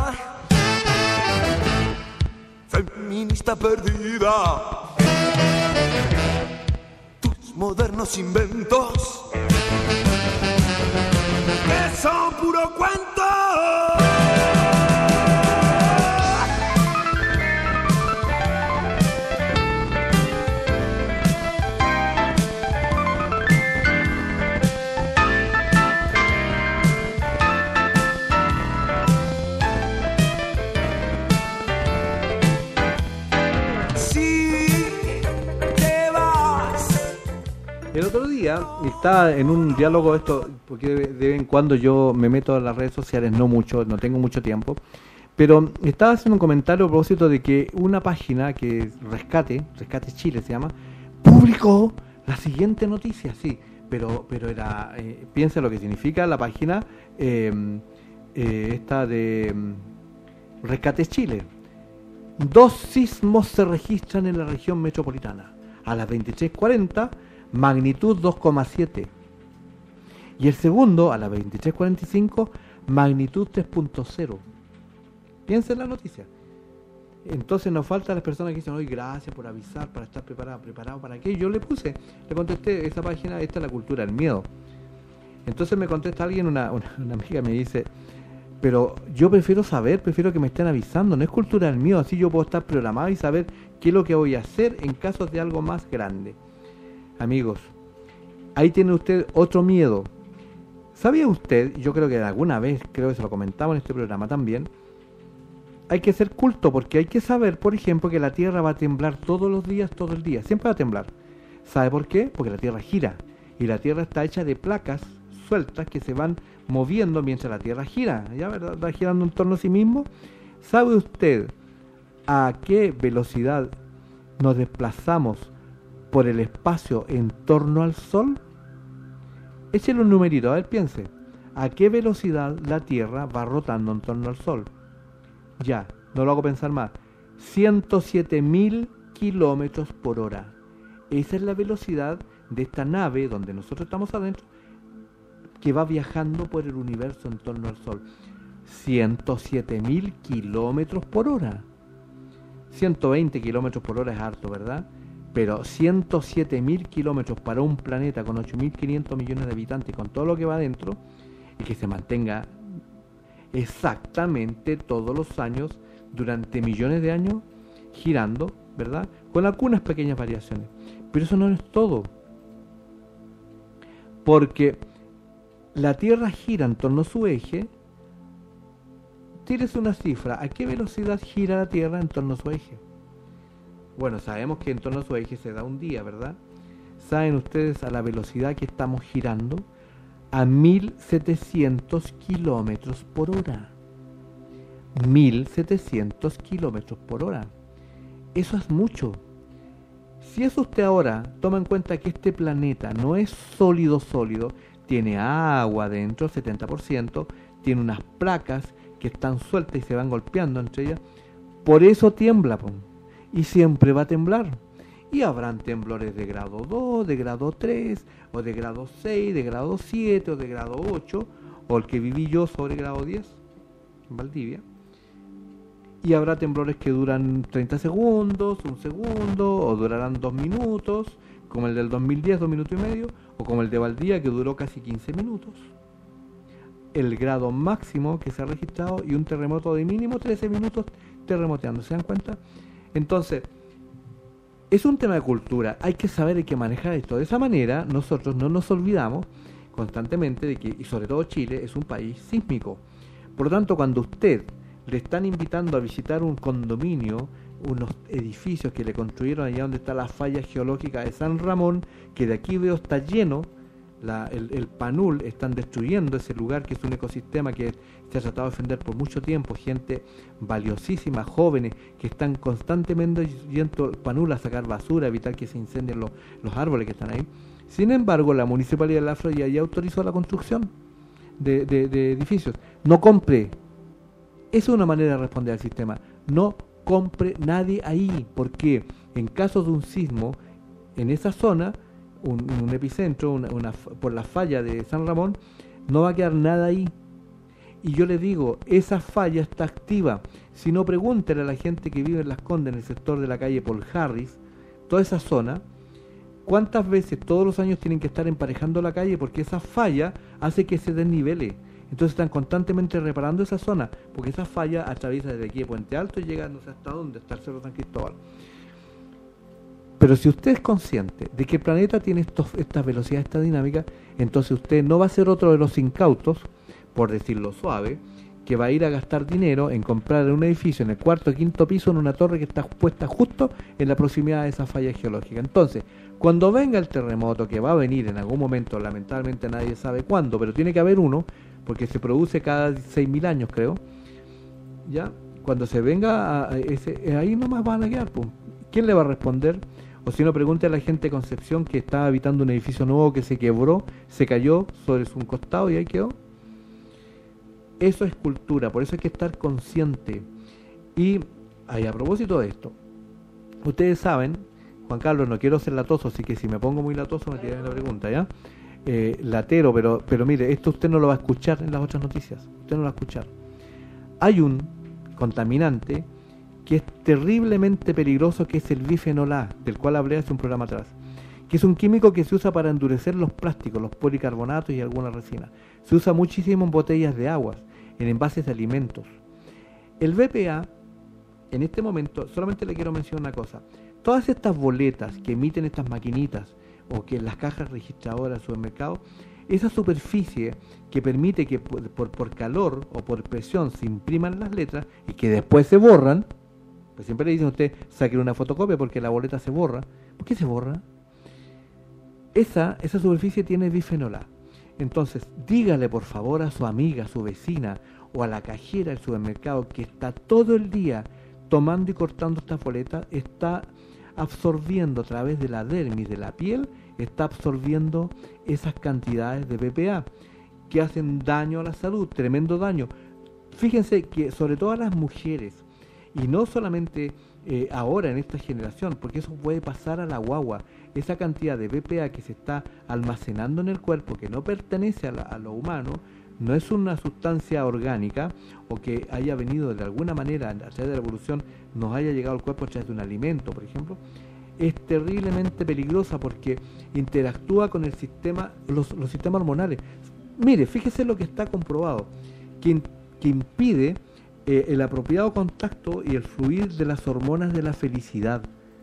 feminista perdida. Tus modernos inventos, que son puro cuento. El otro día estaba en un diálogo, esto porque de vez en cuando yo me meto a las redes sociales, no mucho, no tengo mucho tiempo, pero estaba haciendo un comentario a propósito de que una página que Rescate, Rescate Chile se llama, publicó la siguiente noticia, sí, pero pero era, eh, piensa lo que significa la página eh, eh, esta de um, Rescate Chile. Dos sismos se registran en la región metropolitana. A las veintitrés cuarenta, magnitud dos coma siete. Y el segundo, a las veintitrés cuarenta y cinco, magnitud tres punto cero. Piensen en la noticia. Entonces nos faltan las personas que dicen, oye, gracias por avisar, para estar preparado. ¿Preparado para qué? Yo le puse, le contesté, esa página, esta es la cultura del miedo. Entonces me contesta alguien, una, una, una amiga me dice, pero yo prefiero saber, prefiero que me estén avisando, no es cultura del miedo, así yo puedo estar programado y saber qué es lo que voy a hacer en caso de algo más grande. Amigos, ahí tiene usted otro miedo. ¿Sabía usted, yo creo que alguna vez, creo que se lo comentamos en este programa también, hay que ser culto porque hay que saber, por ejemplo, que la Tierra va a temblar todos los días, todo el día, siempre va a temblar. ¿Sabe por qué? Porque la Tierra gira y la Tierra está hecha de placas sueltas que se van moviendo mientras la Tierra gira, ¿ya verdad? Va girando en torno a sí mismo. ¿Sabe usted a qué velocidad nos desplazamos por el espacio en torno al Sol? Échale un numerito, a ver, piense. ¿A qué velocidad la Tierra va rotando en torno al Sol? Ya, no lo hago pensar más. ciento siete mil kilómetros por hora. Esa es la velocidad de esta nave donde nosotros estamos adentro, que va viajando por el universo en torno al Sol. ciento siete mil kilómetros por hora. ciento veinte kilómetros por hora es harto, ¿verdad? Pero ciento siete mil kilómetros para un planeta con ocho mil quinientos millones de habitantes, con todo lo que va adentro, y que se mantenga exactamente todos los años, durante millones de años, girando, ¿verdad? Con algunas pequeñas variaciones. Pero eso no es todo. Porque la Tierra gira en torno a su eje. Tírese una cifra. ¿A qué velocidad gira la Tierra en torno a su eje? Bueno, sabemos que en torno a su eje se da un día, ¿verdad? ¿Saben ustedes a la velocidad que estamos girando? A mil setecientos kilómetros por hora. mil setecientos kilómetros por hora. Eso es mucho. Si eso usted ahora toma en cuenta que este planeta no es sólido sólido, tiene agua dentro, setenta por ciento, tiene unas placas que están sueltas y se van golpeando entre ellas, por eso tiembla, po. Y siempre va a temblar. Y habrán temblores de grado dos, de grado tres, o de grado seis, de grado siete, o de grado ocho, o el que viví yo sobre grado diez, en Valdivia. Y habrá temblores que duran treinta segundos, un segundo, o durarán dos minutos, como el del dos mil diez, dos minutos y medio, o como el de Valdivia, que duró casi quince minutos. El grado máximo que se ha registrado, y un terremoto de mínimo trece minutos terremoteando, ¿se dan cuenta? Entonces, es un tema de cultura, hay que saber, hay que manejar esto. De esa manera, nosotros no nos olvidamos constantemente de que, y sobre todo Chile, es un país sísmico. Por lo tanto, cuando usted le están invitando a visitar un condominio, unos edificios que le construyeron allá donde está la falla geológica de San Ramón, que de aquí veo está lleno, la, el, el Panul, están destruyendo ese lugar que es un ecosistema que se ha tratado de defender por mucho tiempo, gente valiosísima, jóvenes, que están constantemente yendo al Panul a sacar basura, a evitar que se incendien los, los árboles que están ahí. Sin embargo, la Municipalidad de La Florida ya autorizó la construcción de, de, de edificios. No compre. Esa es una manera de responder al sistema. No compre nadie ahí, porque en caso de un sismo en esa zona, un, un epicentro, una, una, por la falla de San Ramón, no va a quedar nada ahí. Y yo le digo, esa falla está activa. Si no, pregúntele a la gente que vive en Las Condes, en el sector de la calle Paul Harris, toda esa zona, cuántas veces todos los años tienen que estar emparejando la calle, porque esa falla hace que se desnivele. Entonces están constantemente reparando esa zona, porque esa falla atraviesa desde aquí de Puente Alto y llega no sé hasta dónde, hasta el Cerro San Cristóbal. Pero si usted es consciente de que el planeta tiene estos, estas velocidades, esta dinámica, entonces usted no va a ser otro de los incautos, por decirlo suave, que va a ir a gastar dinero en comprar un edificio en el cuarto o quinto piso en una torre que está puesta justo en la proximidad de esa falla geológica. Entonces, cuando venga el terremoto, que va a venir en algún momento, lamentablemente nadie sabe cuándo, pero tiene que haber uno, porque se produce cada seis mil años, creo, ya, cuando se venga, a ese, ahí nomás van a quedar, pues. ¿Quién le va a responder? O si no, pregunte a la gente de Concepción que está habitando un edificio nuevo que se quebró, se cayó sobre su costado y ahí quedó. Eso es cultura, por eso hay que estar consciente. Y ahí, a propósito de esto, ustedes saben, Juan Carlos, no quiero ser latoso, así que si me pongo muy latoso me tiran la pregunta, ¿ya? Eh, latero, pero, pero mire, esto usted no lo va a escuchar en las otras noticias, usted no lo va a escuchar. Hay un contaminante que es terriblemente peligroso, que es el bifenol A, del cual hablé hace un programa atrás, que es un químico que se usa para endurecer los plásticos, los policarbonatos y alguna resina. Se usa muchísimo en botellas de aguas, en envases de alimentos. El B P A, en este momento, solamente le quiero mencionar una cosa. Todas estas boletas que emiten estas maquinitas, o que en las cajas registradoras del supermercado, esa superficie que permite que por, por, por calor o por presión se impriman las letras y que después se borran, pues siempre le dicen a usted, saquen una fotocopia porque la boleta se borra. ¿Por qué se borra? Esa, esa superficie tiene bifenol A. Entonces, dígale por favor a su amiga, a su vecina o a la cajera del supermercado que está todo el día tomando y cortando esta boleta, está absorbiendo a través de la dermis de la piel, está absorbiendo esas cantidades de B P A que hacen daño a la salud, tremendo daño. Fíjense que sobre todo a las mujeres, y no solamente eh, ahora en esta generación, porque eso puede pasar a la guagua, esa cantidad de B P A que se está almacenando en el cuerpo, que no pertenece a, la, a lo humano, no es una sustancia orgánica o que haya venido de alguna manera a través de la evolución, nos haya llegado al cuerpo a través de un alimento, por ejemplo, es terriblemente peligrosa porque interactúa con el sistema, los, los sistemas hormonales. Mire, fíjese lo que está comprobado, que, que impide eh, el apropiado contacto y el fluir de las hormonas de la felicidad,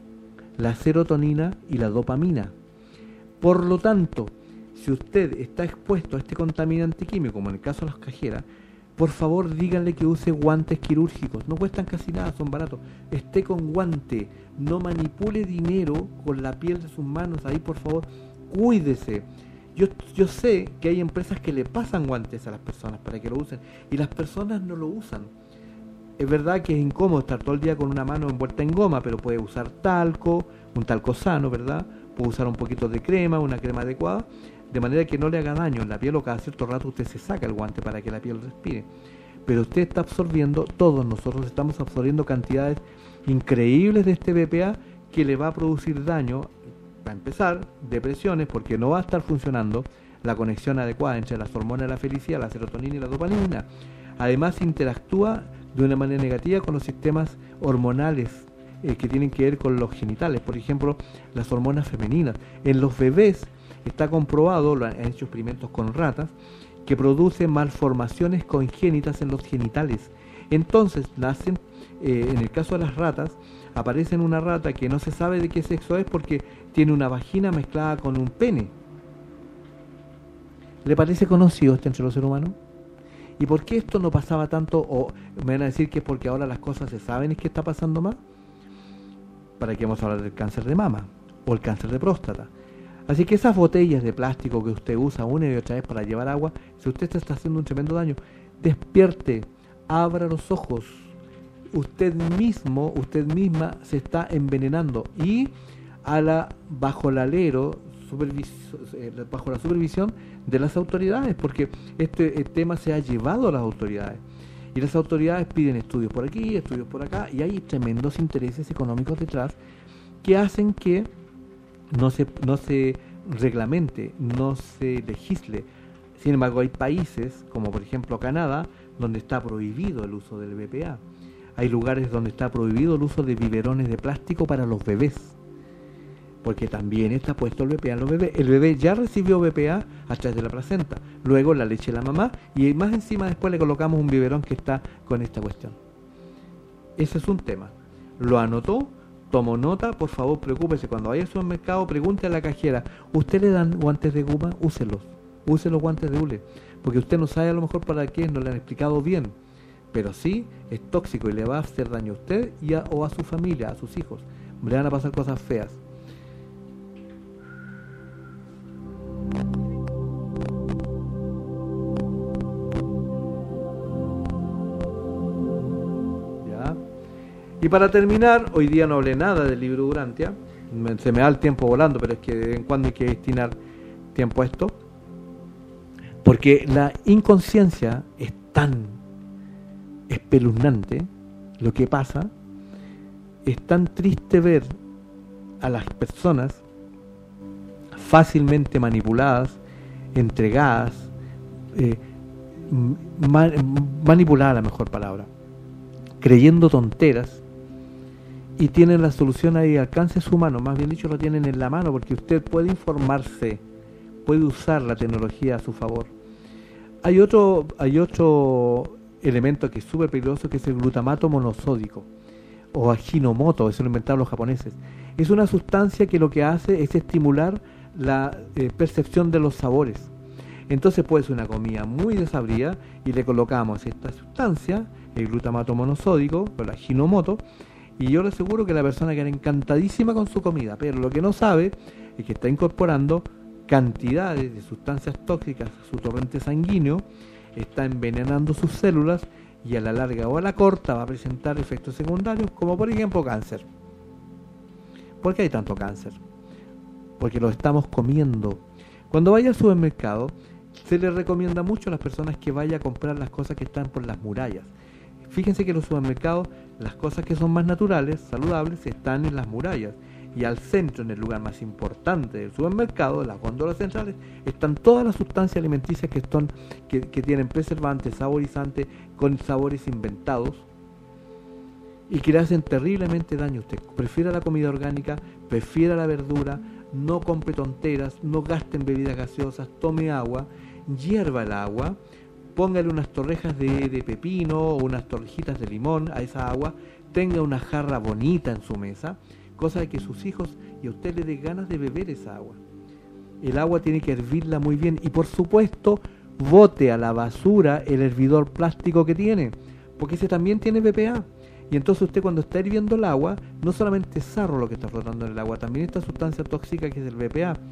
la serotonina y la dopamina. Por lo tanto, si usted está expuesto a este contaminante químico, como en el caso de las cajeras, por favor díganle que use guantes quirúrgicos, no cuestan casi nada, son baratos. Esté con guante, no manipule dinero con la piel de sus manos, ahí por favor, cuídese. Yo, yo sé que hay empresas que le pasan guantes a las personas para que lo usen, y las personas no lo usan. Es verdad que es incómodo estar todo el día con una mano envuelta en goma, pero puede usar talco, un talco sano, ¿verdad? Puede usar un poquito de crema, una crema adecuada, de manera que no le haga daño en la piel, o cada cierto rato usted se saca el guante para que la piel respire. Pero usted está absorbiendo, todos nosotros estamos absorbiendo cantidades increíbles de este B P A que le va a producir daño, para empezar, depresiones, porque no va a estar funcionando la conexión adecuada entre las hormonas de la felicidad, la serotonina y la dopamina. Además, interactúa de una manera negativa con los sistemas hormonales eh, que tienen que ver con los genitales, por ejemplo, las hormonas femeninas. En los bebés está comprobado, lo han hecho experimentos con ratas, que produce malformaciones congénitas en los genitales. Entonces, nacen, eh, en el caso de las ratas, aparece en una rata que no se sabe de qué sexo es porque tiene una vagina mezclada con un pene. ¿Le parece conocido esto entre los seres humanos? ¿Y por qué esto no pasaba tanto? O me van a decir que es porque ahora las cosas se saben y que está pasando más. ¿Para qué vamos a hablar del cáncer de mama o el cáncer de próstata? Así que esas botellas de plástico que usted usa una y otra vez para llevar agua, si usted te está haciendo un tremendo daño, despierte, abra los ojos. Usted mismo, usted misma se está envenenando, y a la, bajo el alero, eh, bajo la supervisión de las autoridades, porque este el tema se ha llevado a las autoridades. Y las autoridades piden estudios por aquí, estudios por acá, y hay tremendos intereses económicos detrás que hacen que no se, no se reglamente, no se legisle. Sin embargo, hay países, como por ejemplo Canadá, donde está prohibido el uso del B P A. Hay lugares donde está prohibido el uso de biberones de plástico para los bebés, porque también está puesto el B P A en los bebés. El bebé ya recibió B P A a través de la placenta, luego la leche de la mamá, y más encima después le colocamos un biberón que está con esta cuestión. Ese es un tema. ¿Lo anotó? Tomó nota, por favor, preocúpese. Cuando vaya al supermercado, pregunte a la cajera, ¿usted le dan guantes de goma? Úselos, use los guantes de hule, porque usted no sabe a lo mejor para qué, no le han explicado bien, pero sí es tóxico y le va a hacer daño a usted y a, o a su familia, a sus hijos. Le van a pasar cosas feas. Ya. Y para terminar, hoy día no hablé nada del libro Durantia, se me da el tiempo volando, pero es que de vez en cuando hay que destinar tiempo a esto, porque la inconsciencia es tan espeluznante lo que pasa, es tan triste ver a las personas fácilmente manipuladas, entregadas, eh, ma manipuladas, la mejor palabra, creyendo tonteras, y tienen la solución ahí al alcance de su mano, más bien dicho, lo tienen en la mano, porque usted puede informarse, puede usar la tecnología a su favor. Hay otro, hay otro elemento que es súper peligroso, que es el glutamato monosódico, o Ajinomoto, eso lo inventaron los japoneses. Es una sustancia que lo que hace es estimular la eh, percepción de los sabores. Entonces puede ser una comida muy desabrida y le colocamos esta sustancia, el glutamato monosódico, o la Ajinomoto, y yo le aseguro que la persona queda encantadísima con su comida, pero lo que no sabe es que está incorporando cantidades de sustancias tóxicas a su torrente sanguíneo, está envenenando sus células y a la larga o a la corta va a presentar efectos secundarios, como por ejemplo cáncer. ¿Por qué hay tanto cáncer? Porque lo estamos comiendo. Cuando vaya al supermercado, se les recomienda mucho a las personas que vaya a comprar las cosas que están por las murallas. Fíjense que en los supermercados, las cosas que son más naturales, saludables, están en las murallas. Y al centro, en el lugar más importante del supermercado, en las góndolas centrales, están todas las sustancias alimenticias que, son, que, que tienen preservantes, saborizantes, con sabores inventados y que le hacen terriblemente daño a usted. Prefiera la comida orgánica, prefiera la verdura, no compre tonteras, no gaste en bebidas gaseosas, tome agua, hierva el agua, póngale unas torrejas de, de pepino o unas torrejitas de limón a esa agua, tenga una jarra bonita en su mesa, cosa de que sus hijos y a usted le dé ganas de beber esa agua. El agua tiene que hervirla muy bien y por supuesto bote a la basura el hervidor plástico que tiene, porque ese también tiene B P A. Y entonces usted cuando está hirviendo el agua, no solamente es sarro lo que está flotando en el agua, también esta sustancia tóxica que es el B P A.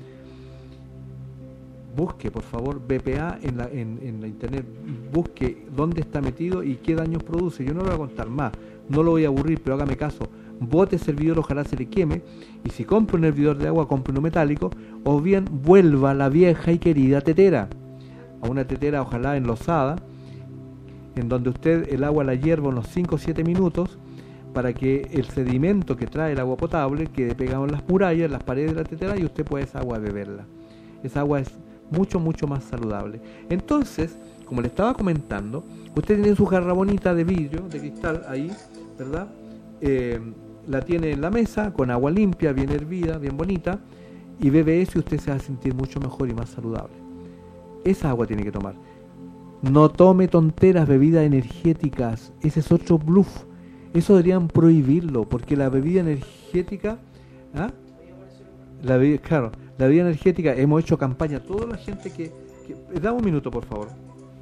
Busque, por favor, B P A en la, en, en la internet, busque dónde está metido y qué daños produce. Yo no lo voy a contar más, no lo voy a aburrir, pero hágame caso. Bote ese hervidor, ojalá se le queme, y si compra un hervidor de agua, compre uno metálico, o bien vuelva a la vieja y querida tetera, a una tetera ojalá enlosada, en donde usted el agua la hierva unos cinco o siete minutos, para que el sedimento que trae el agua potable quede pegado en las murallas, en las paredes de la tetera, y usted puede esa agua beberla. Esa agua es mucho, mucho más saludable. Entonces, como le estaba comentando, usted tiene su jarra bonita de vidrio, de cristal, ahí, ¿verdad? Eh, la tiene en la mesa, con agua limpia, bien hervida, bien bonita, y bebe eso y usted se va a sentir mucho mejor y más saludable. Esa agua tiene que tomar. No tome tonteras, bebidas energéticas, ese es otro bluff. Eso deberían prohibirlo, porque la bebida energética, ¿ah? La bebida, claro, la bebida energética, hemos hecho campaña, toda la gente que, que... Dame un minuto, por favor.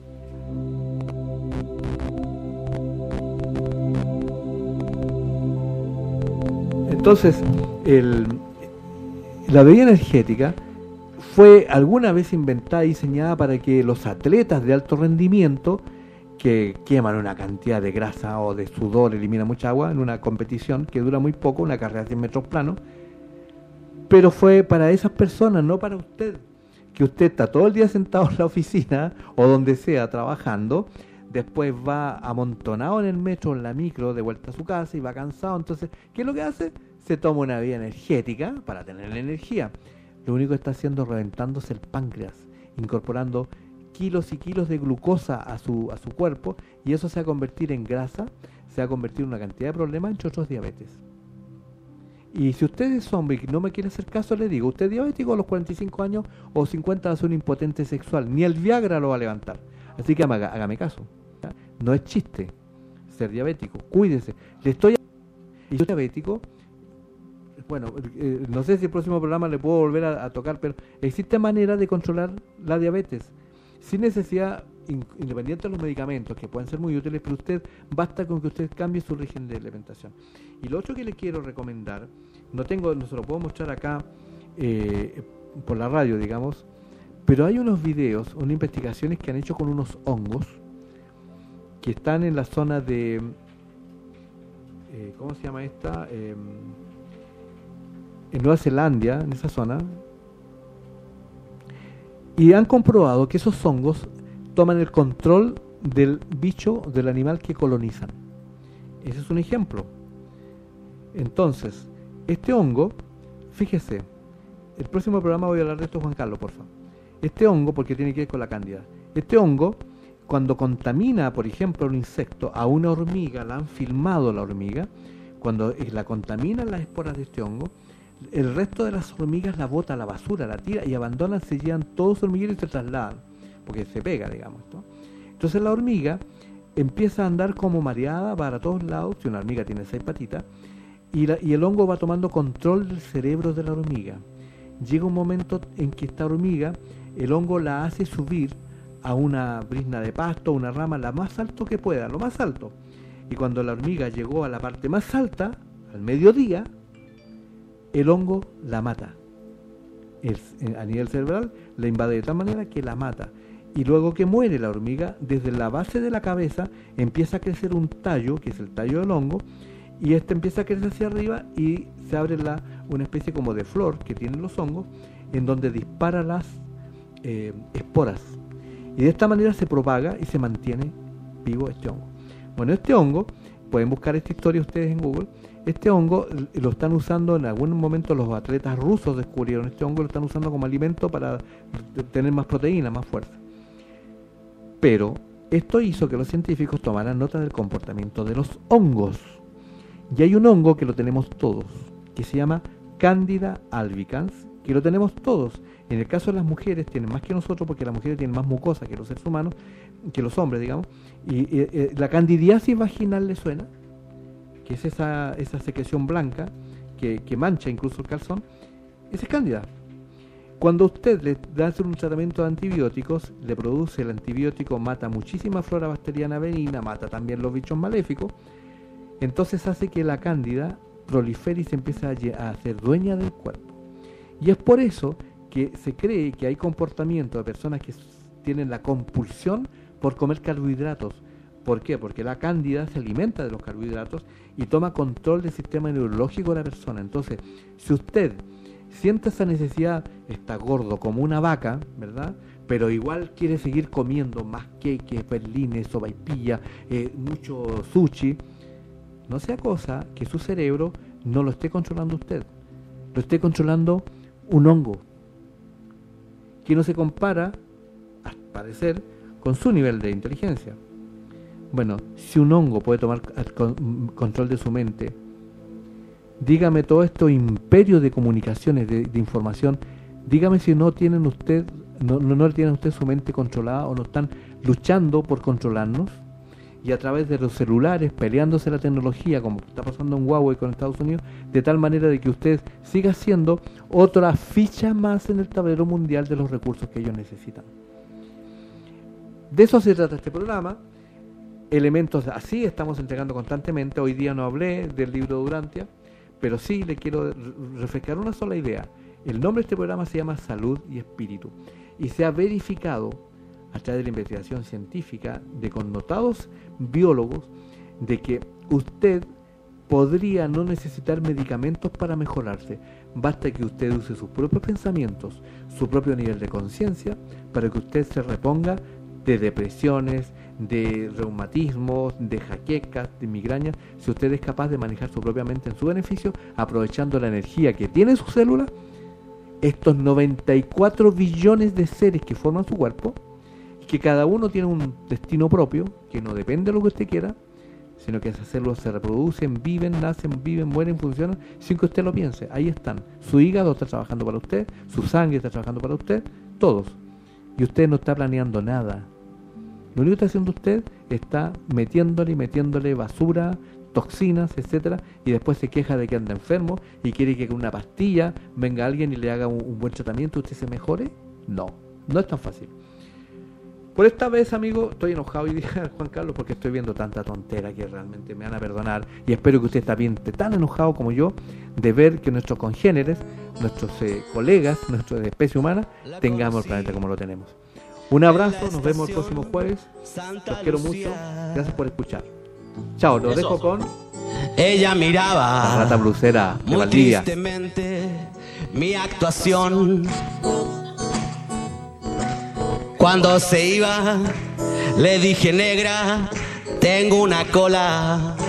Entonces, el, la bebida energética fue alguna vez inventada y diseñada para que los atletas de alto rendimiento, que queman una cantidad de grasa o de sudor, eliminan mucha agua en una competición que dura muy poco, una carrera de cien metros plano, pero fue para esas personas, no para usted, que usted está todo el día sentado en la oficina o donde sea trabajando, después va amontonado en el metro, en la micro, de vuelta a su casa y va cansado. Entonces, ¿qué es lo que hace? Se toma una bebida energética para tener la energía. Lo único que está haciendo es reventándose el páncreas, incorporando kilos y kilos de glucosa a su, a su cuerpo, y eso se va a convertir en grasa, se va a convertir en una cantidad de problemas, entre otros diabetes. Y si usted es hombre y no me quiere hacer caso, le digo, usted es diabético a los cuarenta y cinco años o cincuenta va a ser un impotente sexual, ni el Viagra lo va a levantar. Así que hágame, hágame caso. No es chiste ser diabético, cuídese. Le estoy y yo soy diabético. Bueno, eh, no sé si el próximo programa le puedo volver a, a tocar, pero existe manera de controlar la diabetes sin necesidad, in, independiente de los medicamentos que pueden ser muy útiles, pero usted basta con que usted cambie su régimen de alimentación. Y lo otro que le quiero recomendar, no tengo, no se lo puedo mostrar acá eh, por la radio, digamos, pero hay unos videos, unas investigaciones que han hecho con unos hongos que están en la zona de, eh, ¿cómo se llama esta? Eh, en Nueva Zelanda, en esa zona, y han comprobado que esos hongos toman el control del bicho, del animal que colonizan. Ese es un ejemplo. Entonces, este hongo, fíjese, el próximo programa voy a hablar de esto, Juan Carlos, por favor. Este hongo, porque tiene que ver con la cándida, este hongo, cuando contamina, por ejemplo, a un insecto, a una hormiga, la han filmado la hormiga, cuando la contaminan las esporas de este hongo, el resto de las hormigas la bota a la basura, la tira y abandonan, se llevan todo su hormiguero y se trasladan, porque se pega, digamos, ¿no? Entonces la hormiga empieza a andar como mareada para todos lados, si una hormiga tiene seis patitas, y, la, y el hongo va tomando control del cerebro de la hormiga. Llega un momento en que esta hormiga, el hongo la hace subir a una brizna de pasto, una rama, la más alto que pueda, lo más alto. Y cuando la hormiga llegó a la parte más alta, al mediodía, el hongo la mata. el, a nivel cerebral, la invade de tal manera que la mata. Y luego que muere la hormiga, desde la base de la cabeza empieza a crecer un tallo, que es el tallo del hongo, y este empieza a crecer hacia arriba y se abre la, una especie como de flor que tienen los hongos, en donde dispara las eh, esporas. Y de esta manera se propaga y se mantiene vivo este hongo. Bueno, este hongo, pueden buscar esta historia ustedes en Google, este hongo lo están usando en algún momento, los atletas rusos descubrieron este hongo, lo están usando como alimento para tener más proteína, más fuerza. Pero esto hizo que los científicos tomaran nota del comportamiento de los hongos. Y hay un hongo que lo tenemos todos, que se llama Candida albicans, que lo tenemos todos. En el caso de las mujeres tienen más que nosotros, porque las mujeres tienen más mucosa que los seres humanos, que los hombres, digamos. Y eh, eh, la candidiasis vaginal, ¿le suena? Que es esa, esa secreción blanca que, que mancha incluso el calzón. Esa es cándida. Cuando usted le da un tratamiento de antibióticos, le produce el antibiótico, mata muchísima flora bacteriana benigna, mata también los bichos maléficos, entonces hace que la cándida prolifere y se empiece a, a hacer dueña del cuerpo. Y es por eso que se cree que hay comportamiento de personas que tienen la compulsión por comer carbohidratos. ¿Por qué? Porque la cándida se alimenta de los carbohidratos y toma control del sistema neurológico de la persona. Entonces, si usted siente esa necesidad, está gordo como una vaca, ¿verdad? Pero igual quiere seguir comiendo más queques, berlines, sopaipilla, eh, mucho sushi, no sea cosa que su cerebro no lo esté controlando usted, lo esté controlando un hongo, que no se compara, al parecer, con su nivel de inteligencia. Bueno, si un hongo puede tomar control de su mente, dígame todo esto imperio de comunicaciones, de, de información, dígame si no tienen usted, no, no, no tienen usted su mente controlada o no están luchando por controlarnos, y a través de los celulares, peleándose la tecnología, como está pasando en Huawei con Estados Unidos, de tal manera de que usted siga siendo otra ficha más en el tablero mundial de los recursos que ellos necesitan. De eso se trata este programa. Elementos así estamos entregando constantemente. Hoy día no hablé del libro de Durantia, pero sí le quiero refrescar una sola idea. El nombre de este programa se llama Salud y Espíritu, y se ha verificado a través de la investigación científica de connotados biólogos de que usted podría no necesitar medicamentos para mejorarse. Basta que usted use sus propios pensamientos, su propio nivel de conciencia, para que usted se reponga de depresiones, de reumatismos, de jaquecas, de migrañas, si usted es capaz de manejar su propia mente en su beneficio, aprovechando la energía que tiene su célula, estos noventa y cuatro billones de seres que forman su cuerpo, que cada uno tiene un destino propio, que no depende de lo que usted quiera, sino que esas células se reproducen, viven, nacen, viven, mueren, funcionan, sin que usted lo piense. Ahí están. Su hígado está trabajando para usted, su sangre está trabajando para usted, todos. Y usted no está planeando nada. Lo único que está haciendo usted está metiéndole y metiéndole basura, toxinas, etcétera, y después se queja de que anda enfermo y quiere que con una pastilla venga alguien y le haga un, un buen tratamiento y usted se mejore. No, no es tan fácil. Por esta vez, amigo, estoy enojado hoy día, Juan Carlos, porque estoy viendo tanta tontera que realmente me van a perdonar, y espero que usted también esté tan enojado como yo de ver que nuestros congéneres, nuestros eh, colegas, nuestra especie humana, tengamos el planeta como lo tenemos. Un abrazo, nos vemos el próximo jueves, los quiero mucho, gracias por escuchar. Chao, los dejo con ella miraba la rata blusera de muy Valdivia. tristemente mi actuación. Cuando se iba, le dije: negra, tengo una cola.